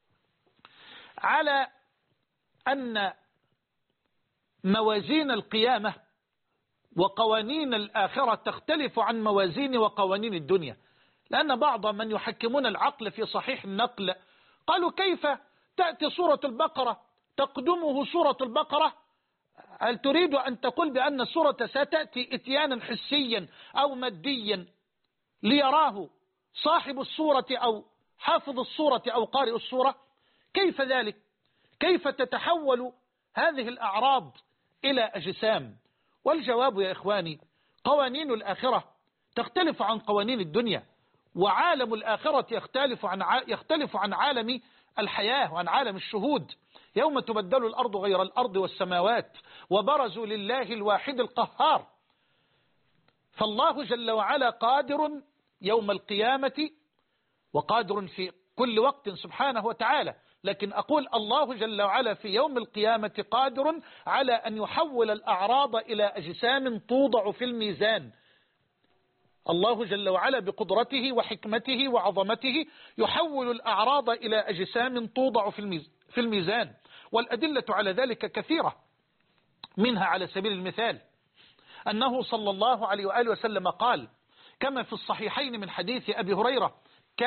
S1: على أن موازين القيامة وقوانين الآخرة تختلف عن موازين وقوانين الدنيا، لأن بعض من يحكمون العقل في صحيح النقل قالوا كيف تأتي سورة البقرة تقدمه سورة البقرة؟ هل تريد أن تقول بأن السورة ستأتي إتيانا حسيا أو ماديا ليراه صاحب السورة أو حافظ السورة أو قارئ السورة؟ كيف ذلك؟ كيف تتحول هذه الأعراض إلى أجسام؟ والجواب يا إخواني، قوانين الآخرة تختلف عن قوانين الدنيا، وعالم الآخرة يختلف عن عالم الحياة وعن عالم الشهود. يوم تبدل الأرض غير الأرض والسماوات وبرزوا لله الواحد القهار. فالله جل وعلا قادر يوم القيامة وقادر في كل وقت سبحانه وتعالى، لكن أقول الله جل وعلا في يوم القيامة قادر على أن يحول الأعراض إلى أجسام توضع في الميزان. الله جل وعلا بقدرته وحكمته وعظمته يحول الأعراض إلى أجسام توضع في الميزان، والأدلة على ذلك كثيرة. منها على سبيل المثال أنه صلى الله عليه وآله وسلم قال كما في الصحيحين من حديث أبي هريرة: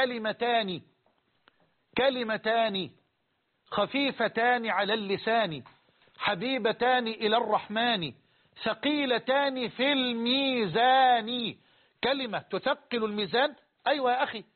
S1: كلمتان خفيفتان على اللسان حبيبتان إلى الرحمن ثقيلتان في الميزان. كلمة تثقل الميزان، أيوة يا أخي،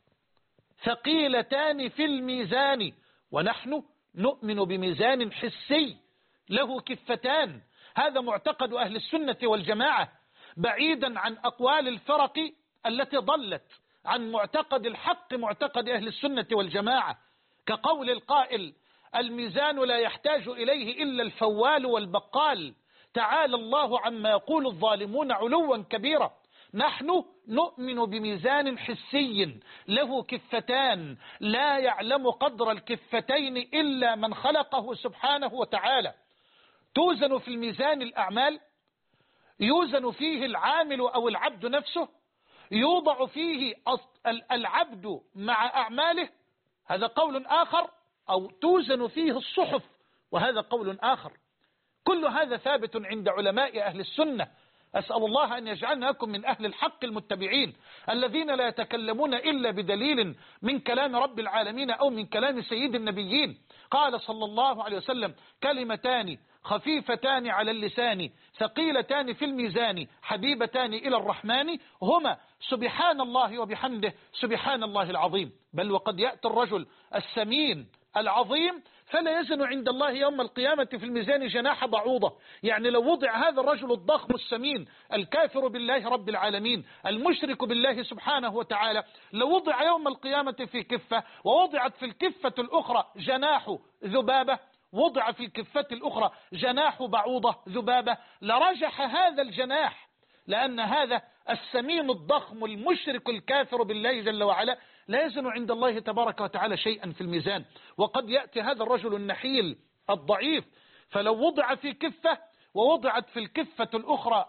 S1: ثقيلتان في الميزان. ونحن نؤمن بميزان حسي له كفتان، هذا معتقد أهل السنة والجماعة، بعيدا عن أقوال الفرق التي ضلت عن معتقد الحق، معتقد أهل السنة والجماعة، كقول القائل: الميزان لا يحتاج إليه إلا الفوال والبقال، تعالى الله عما يقول الظالمون علوا كبيرا. نحن نؤمن بميزان حسي له كفتان، لا يعلم قدر الكفتين إلا من خلقه سبحانه وتعالى. توزن في الميزان الأعمال، يوزن فيه العامل أو العبد نفسه، يوضع فيه العبد مع أعماله، هذا قول آخر، أو توزن فيه الصحف، وهذا قول آخر. كل هذا ثابت عند علماء أهل السنة. أسأل الله أن يجعلناكم من أهل الحق المتبعين الذين لا يتكلمون إلا بدليل من كلام رب العالمين أو من كلام سيد النبيين. قال صلى الله عليه وسلم: كلمتان خفيفتان على اللسان ثقيلتان في الميزان حبيبتان إلى الرحمن هما سبحان الله وبحمده سبحان الله العظيم. بل وقد يأتي الرجل السمين العظيم فلا يزن عند الله يوم القيامة في الميزان جناح بعوضة. يعني لو وضع هذا الرجل الضخم السمين الكافر بالله رب العالمين المشرك بالله سبحانه وتعالى، لو وضع يوم القيامة في كفة ووضعت في الكفة الأخرى جناح ذبابة، وضع في الكفة الأخرى جناح بعوضة ذبابة، لرجح هذا الجناح، لأن هذا السمين الضخم المشرك الكافر بالله جل وعلا لا يزن عند الله تبارك وتعالى شيئا في الميزان. وقد يأتي هذا الرجل النحيل الضعيف فلو وضع في كفة ووضعت في الكفة الأخرى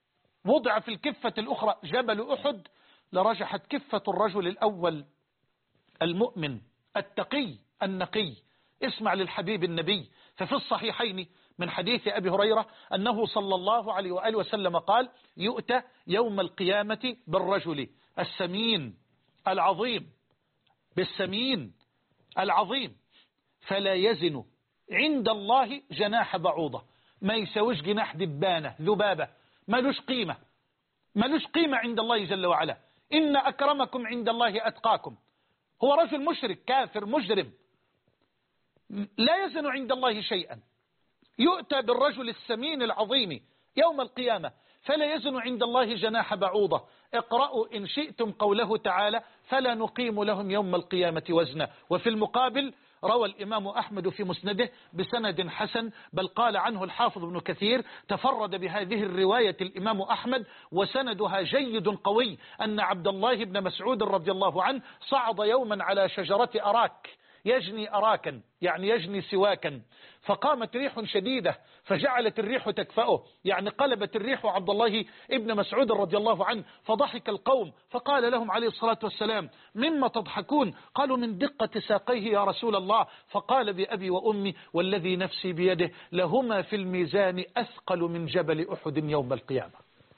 S1: جبل أحد لرجحت كفة الرجل الأول المؤمن التقي النقي. اسمع للحبيب النبي، ففي الصحيحين من حديث أبي هريرة أنه صلى الله عليه وآله وسلم قال: يؤتى يوم القيامة بالرجل السمين العظيم، بالسمين العظيم، فلا يزن عند الله جناح بعوضة، ما يسويش جناح دبانة ذبابة، ملوش قيمة عند الله جل وعلا. إن أكرمكم عند الله أتقاكم. هو رجل مشرك كافر مجرم لا يزن عند الله شيئا، يؤتى بالرجل السمين العظيم يوم القيامة فلا يزن عند الله جناح بعوضة. اقرأوا إن شئتم قوله تعالى: فلا نقيم لهم يوم القيامة وزنا. وفي المقابل روى الإمام أحمد في مسنده بسند حسن، بل قال عنه الحافظ ابن كثير: تفرد بهذه الرواية الإمام أحمد وسندها جيد قوي، أن عبد الله بن مسعود رضي الله عنه صعد يوما على شجرة أراك، يجني أراكا يعني يجني سواكا، فقامت ريح شديدة فجعلت الريح تكفأه، يعني قلبت الريح عبد الله ابن مسعود رضي الله عنه، فضحك القوم فقال لهم عليه الصلاة والسلام مما تضحكون؟ قالوا من دقة ساقيه يا رسول الله. فقال بأبي وأمي والذي نفسي بيده لهما في الميزان أثقل من جبل أحد يوم القيامة.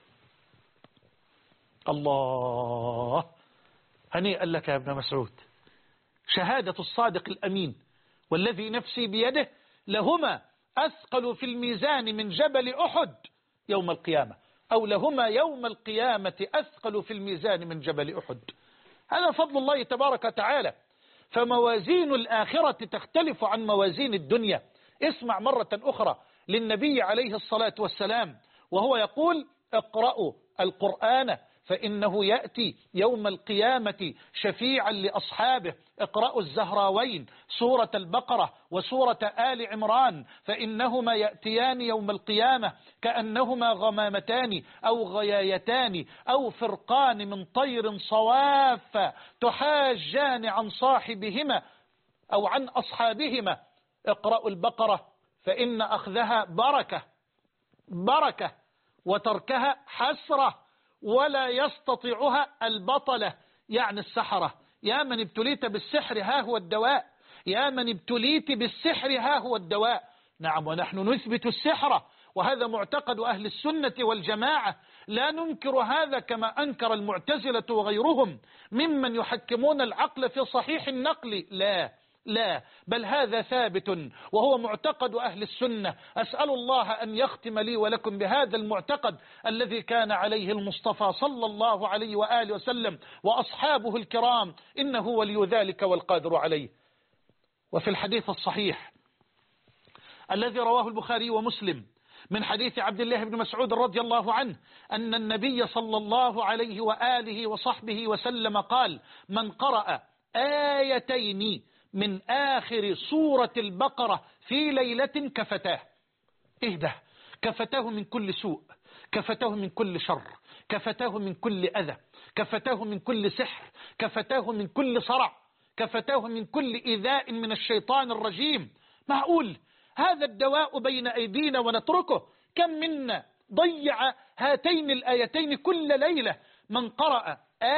S1: الله، هنيئا لك يا ابن مسعود، شهادة الصادق الأمين والذي نفسي بيده لهما أثقل في الميزان من جبل أحد يوم القيامة، أو لهما يوم القيامة أثقل في الميزان من جبل أحد. هذا فضل الله تبارك وتعالى. فموازين الآخرة تختلف عن موازين الدنيا. اسمع مرة أخرى للنبي عليه الصلاة والسلام وهو يقول اقرأوا القرآن فإنه يأتي يوم القيامة شفيعا لأصحابه. اقرأوا الزهراوين سورة البقرة وسورة آل عمران فإنهما يأتيان يوم القيامة كأنهما غمامتان أو غيايتان أو فرقان من طير صواف تحاجان عن صاحبهما أو عن أصحابهما. اقرأوا البقرة فإن أخذها بركة وتركها حسرة ولا يستطيعها البطلة، يعني السحرة. يا من ابتليت بالسحر ها هو الدواء، يا من ابتليت بالسحر ها هو الدواء. نعم، ونحن نثبت السحر، وهذا معتقد أهل السنة والجماعة، لا ننكر هذا كما أنكر المعتزلة وغيرهم ممن يحكمون العقل في صحيح النقل. لا، بل هذا ثابت وهو معتقد أهل السنة. أسأل الله أن يختم لي ولكم بهذا المعتقد الذي كان عليه المصطفى صلى الله عليه وآله وسلم وأصحابه الكرام، إنه ولي ذلك والقادر عليه. وفي الحديث الصحيح الذي رواه البخاري ومسلم من حديث عبد الله بن مسعود رضي الله عنه أن النبي صلى الله عليه وآله وصحبه وسلم قال: من قرأ آيتين من آخر سورة البقرة في ليلة كفتاه. اهده، كفتاه من كل سوء، كفتاه من كل شر، كفتاه من كل أذى، كفتاه من كل سحر، كفتاه من كل صرع، كفتاه من كل إيذاء من الشيطان الرجيم. معقول هذا الدواء بين أيدينا ونتركه؟ كم منا ضيع هاتين الآيتين كل ليلة. من قرأ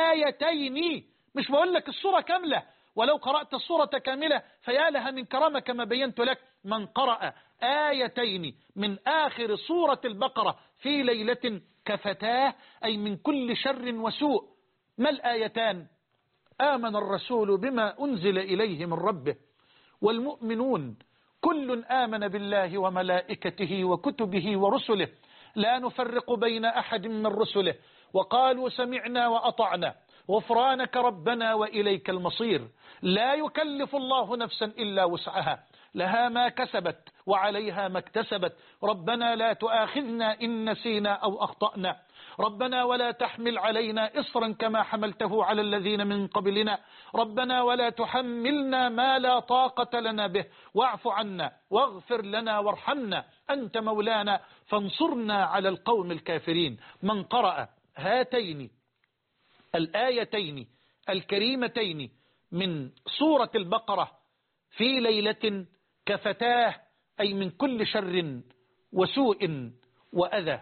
S1: آيتين، مش بقول لك السورة كاملة، ولو قرأت السورة كاملة فيا لها من كرامة كما بينت لك. من قرأ آيتين من آخر سورة البقرة في ليلة كفتاه، أي من كل شر وسوء. ما الآيتان؟ آمن الرسول بما أنزل إليه من ربه والمؤمنون كل آمن بالله وملائكته وكتبه ورسله لا نفرق بين أحد من رسله وقالوا سمعنا وأطعنا غفرانك ربنا وإليك المصير. لا يكلف الله نفسا إلا وسعها، لها ما كسبت وعليها ما اكتسبت. ربنا لا تؤاخذنا إن نسينا أو أخطأنا، ربنا ولا تحمل علينا إصرا كما حملته على الذين من قبلنا، ربنا ولا تحملنا ما لا طاقة لنا به، واعف عنا واغفر لنا وارحمنا أنت مولانا فانصرنا على القوم الكافرين. من قرأ هاتين الآيتين الكريمتين من سورة البقرة في ليلة كفتاه، أي من كل شر وسوء وأذى.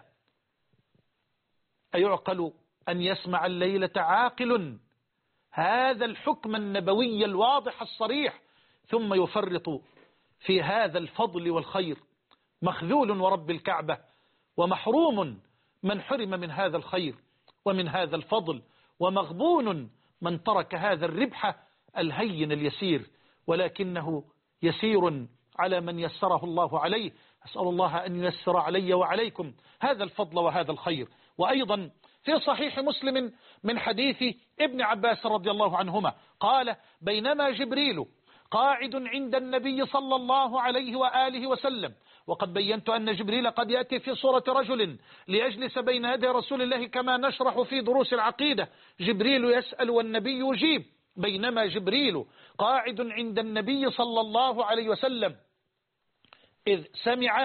S1: أيعقل أن يسمع الليلة عاقل هذا الحكم النبوي الواضح الصريح ثم يفرط في هذا الفضل والخير؟ مخذول ورب الكعبة ومحروم من حرم من هذا الخير ومن هذا الفضل، ومغبون من ترك هذا الربح الهين اليسير، ولكنه يسير على من يسره الله عليه. أسأل الله أن ييسر علي وعليكم هذا الفضل وهذا الخير. وأيضا في صحيح مسلم من حديث ابن عباس رضي الله عنهما قال: بينما جبريل قاعد عند النبي صلى الله عليه وآله وسلم، وقد بينت أن جبريل قد يأتي في صورة رجل ليجلس بين يدي رسول الله كما نشرح في دروس العقيدة. جبريل يسأل والنبي يجيب. بينما جبريل قاعد عند النبي صلى الله عليه وسلم إذ سمع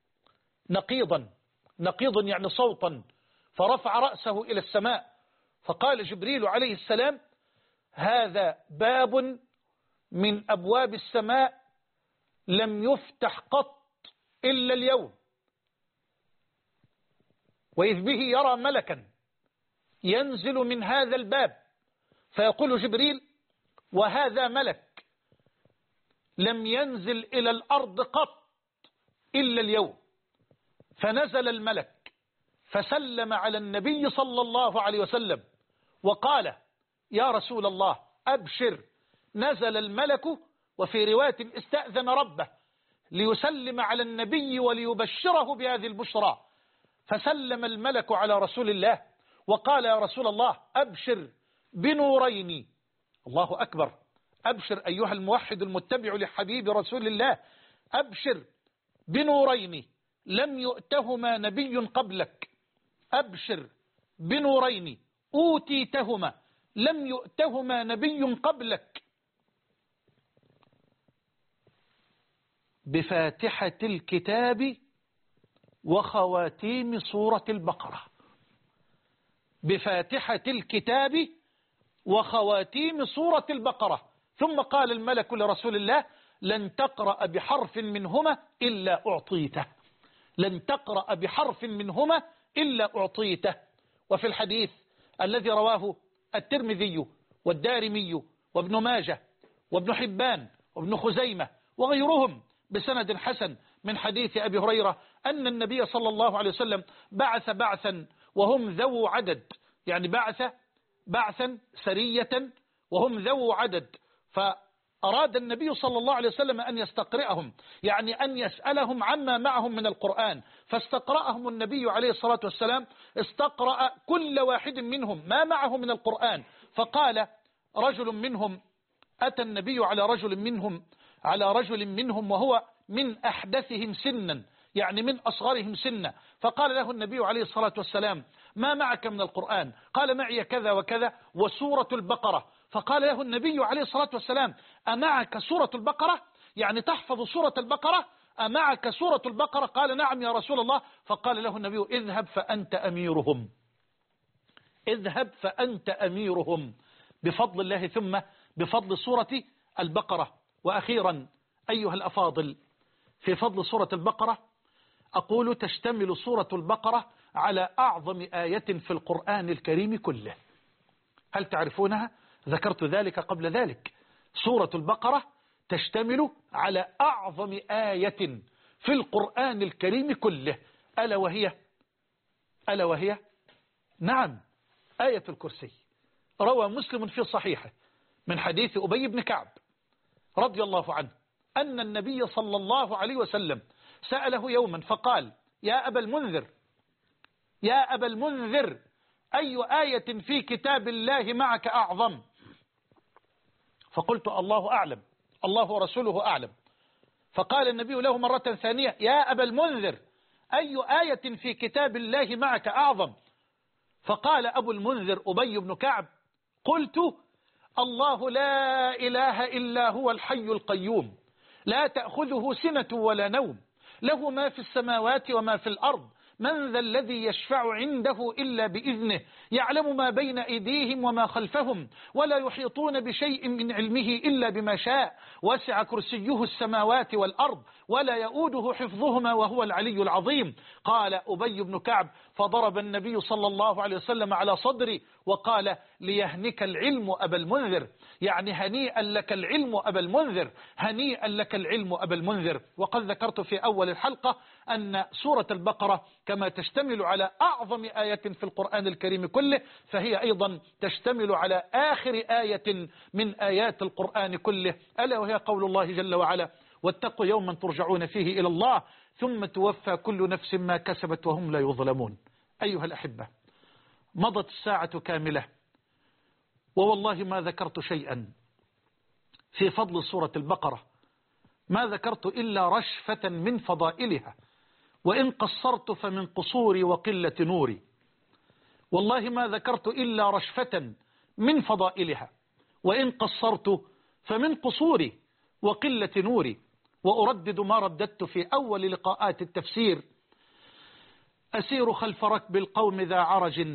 S1: نقيضا يعني صوتا، فرفع رأسه إلى السماء، فقال جبريل عليه السلام: هذا باب من أبواب السماء لم يفتح قط إلا اليوم، وإذ به يرى ملكا ينزل من هذا الباب فيقول جبريل: وهذا ملك لم ينزل إلى الأرض قط إلا اليوم. فنزل الملك فسلم على النبي صلى الله عليه وسلم وقال: يا رسول الله أبشر، نزل الملك. وفي رواية استأذن ربه ليسلم على النبي وليبشره بهذه البشرى، فسلم الملك على رسول الله وقال: يا رسول الله أبشر بنورين. الله أكبر. أبشر أيها الموحد المتبع لحبيب رسول الله، أبشر بنورين لم يؤتهما نبي قبلك، أبشر بنورين أوتيتهما لم يؤتهما نبي قبلك، بفاتحة الكتاب وخواتيم سورة البقرة. بفاتحة الكتاب وخواتيم سورة البقرة. ثم قال الملك لرسول الله: لن تقرأ بحرف منهما إلا أعطيته، لن تقرأ بحرف منهما إلا أعطيته. وفي الحديث الذي رواه الترمذي والدارمي وابن ماجه وابن حبان وابن خزيمة وغيرهم بسند حسن من حديث أبي هريرة أن النبي صلى الله عليه وسلم بعث بعثا وهم ذو عدد، يعني بعثا سرية وهم ذو عدد، فأراد النبي صلى الله عليه وسلم أن يستقرئهم، يعني أن يسألهم عما معهم من القرآن، فاستقرأهم النبي عليه الصلاة والسلام، استقرأ كل واحد منهم ما معه من القرآن. فقال رجل منهم، أتى النبي على رجل منهم وهو من أحدثهم سنا، يعني من أصغرهم سنا، فقال له النبي عليه الصلاة والسلام: ما معك من القرآن؟ قال: معي كذا وكذا وسورة البقرة. فقال له النبي عليه الصلاة والسلام: أمعك سورة البقرة؟ يعني تحفظ سورة البقرة؟ أمعك سورة البقرة؟ قال: نعم يا رسول الله. فقال له النبي: اذهب فأنت أميرهم، اذهب فأنت أميرهم، بفضل الله ثم بفضل سورة البقرة. وأخيرا أيها الأفاضل، في فضل سورة البقرة أقول: تشتمل سورة البقرة على أعظم آية في القرآن الكريم كله. هل تعرفونها؟ ذكرت ذلك قبل ذلك. سورة البقرة تشتمل على أعظم آية في القرآن الكريم كله، ألا وهي نعم آية الكرسي. روى مسلم في صحيحه من حديث أبي بن كعب رضي الله عنه أن النبي صلى الله عليه وسلم سأله يوما فقال: يا أبا المنذر أي آية في كتاب الله معك أعظم؟ فقلت: الله أعلم، الله ورسوله أعلم. فقال النبي له مرة ثانية: يا أبا المنذر أي آية في كتاب الله معك أعظم؟ فقال أبو المنذر أبي بن كعب: قلت: الله لا إله إلا هو الحي القيوم، لا تأخذه سنة ولا نوم، له ما في السماوات وما في الأرض، من ذا الذي يشفع عنده إلا بإذنه، يعلم ما بين أيديهم وما خلفهم، ولا يحيطون بشيء من علمه إلا بما شاء، وسع كرسيه السماوات والأرض ولا يؤوده حفظهما وهو العلي العظيم. قال أبي بن كعب: فضرب النبي صلى الله عليه وسلم على صدري وقال: ليهنك العلم أبا المنذر، يعني هنيئا لك العلم أبا المنذر، هنيئا لك العلم أبا المنذر. وقد ذكرت في أول الحلقة أن سورة البقرة كما تشتمل على أعظم آية في القرآن الكريم كله، فهي أيضا تشتمل على آخر آية من آيات القرآن كله، ألا وهي قول الله جل وعلا: واتقوا يوما ترجعون فيه إلى الله ثم توفى كل نفس ما كسبت وهم لا يظلمون. أيها الأحبة، مضت الساعة كاملة ووالله ما ذكرت شيئا في فضل سورة البقرة، ما ذكرت إلا رشفة من فضائلها، وإن قصرت فمن قصوري وقلة نوري. والله ما ذكرت إلا رشفة من فضائلها، وإن قصرت فمن قصوري وقلة نوري. وأردد ما رددت في أول لقاءات التفسير: أسير خلف ركب القوم ذا عرج،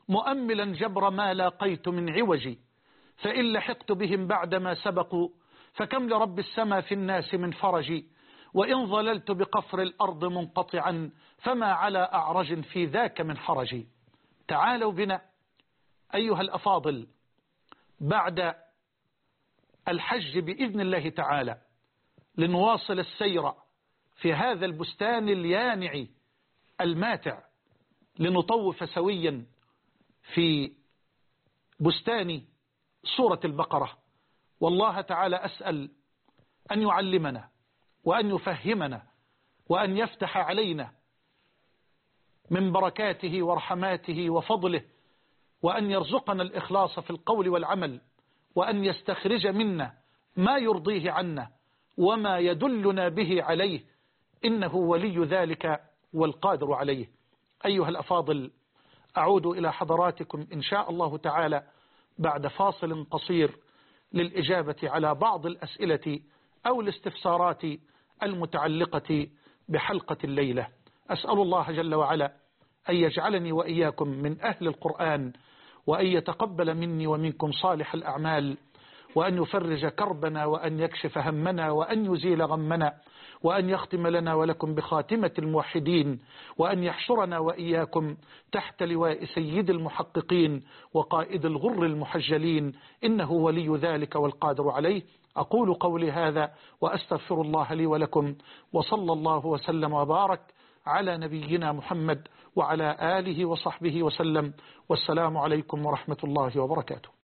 S1: مؤملا جبر ما لاقيت من عوجي، فإن لحقت بهم بعدما سبقوا فكم لرب السماء في الناس من فرج، وإن ظللت بقفر الأرض منقطعا فما على أعرج في ذاك من حرج. تعالوا بنا أيها الأفاضل بعد الحج بإذن الله تعالى لنواصل السير في هذا البستان اليانع الماتع، لنطوف سويا في بستان سورة البقرة. والله تعالى أسأل أن يعلمنا وأن يفهمنا وأن يفتح علينا من بركاته ورحماته وفضله، وأن يرزقنا الإخلاص في القول والعمل، وأن يستخرج منا ما يرضيه عنا وما يدلنا به عليه، إنه ولي ذلك والقادر عليه. أيها الأفاضل، أعود إلى حضراتكم إن شاء الله تعالى بعد فاصل قصير للإجابة على بعض الأسئلة أو الاستفسارات المتعلقة بحلقة الليلة. أسأل الله جل وعلا أن يجعلني وإياكم من أهل القرآن، وأن يتقبل مني ومنكم صالح الأعمال، وأن يفرج كربنا، وأن يكشف همنا، وأن يزيل غمنا، وأن يختم لنا ولكم بخاتمة الموحدين، وأن يحشرنا وإياكم تحت لواء سيد المحققين وقائد الغر المحجلين، إنه ولي ذلك والقادر عليه. أقول قولي هذا وأستغفر الله لي ولكم، وصلى الله وسلم وبارك على نبينا محمد وعلى آله وصحبه وسلم، والسلام عليكم ورحمة الله وبركاته.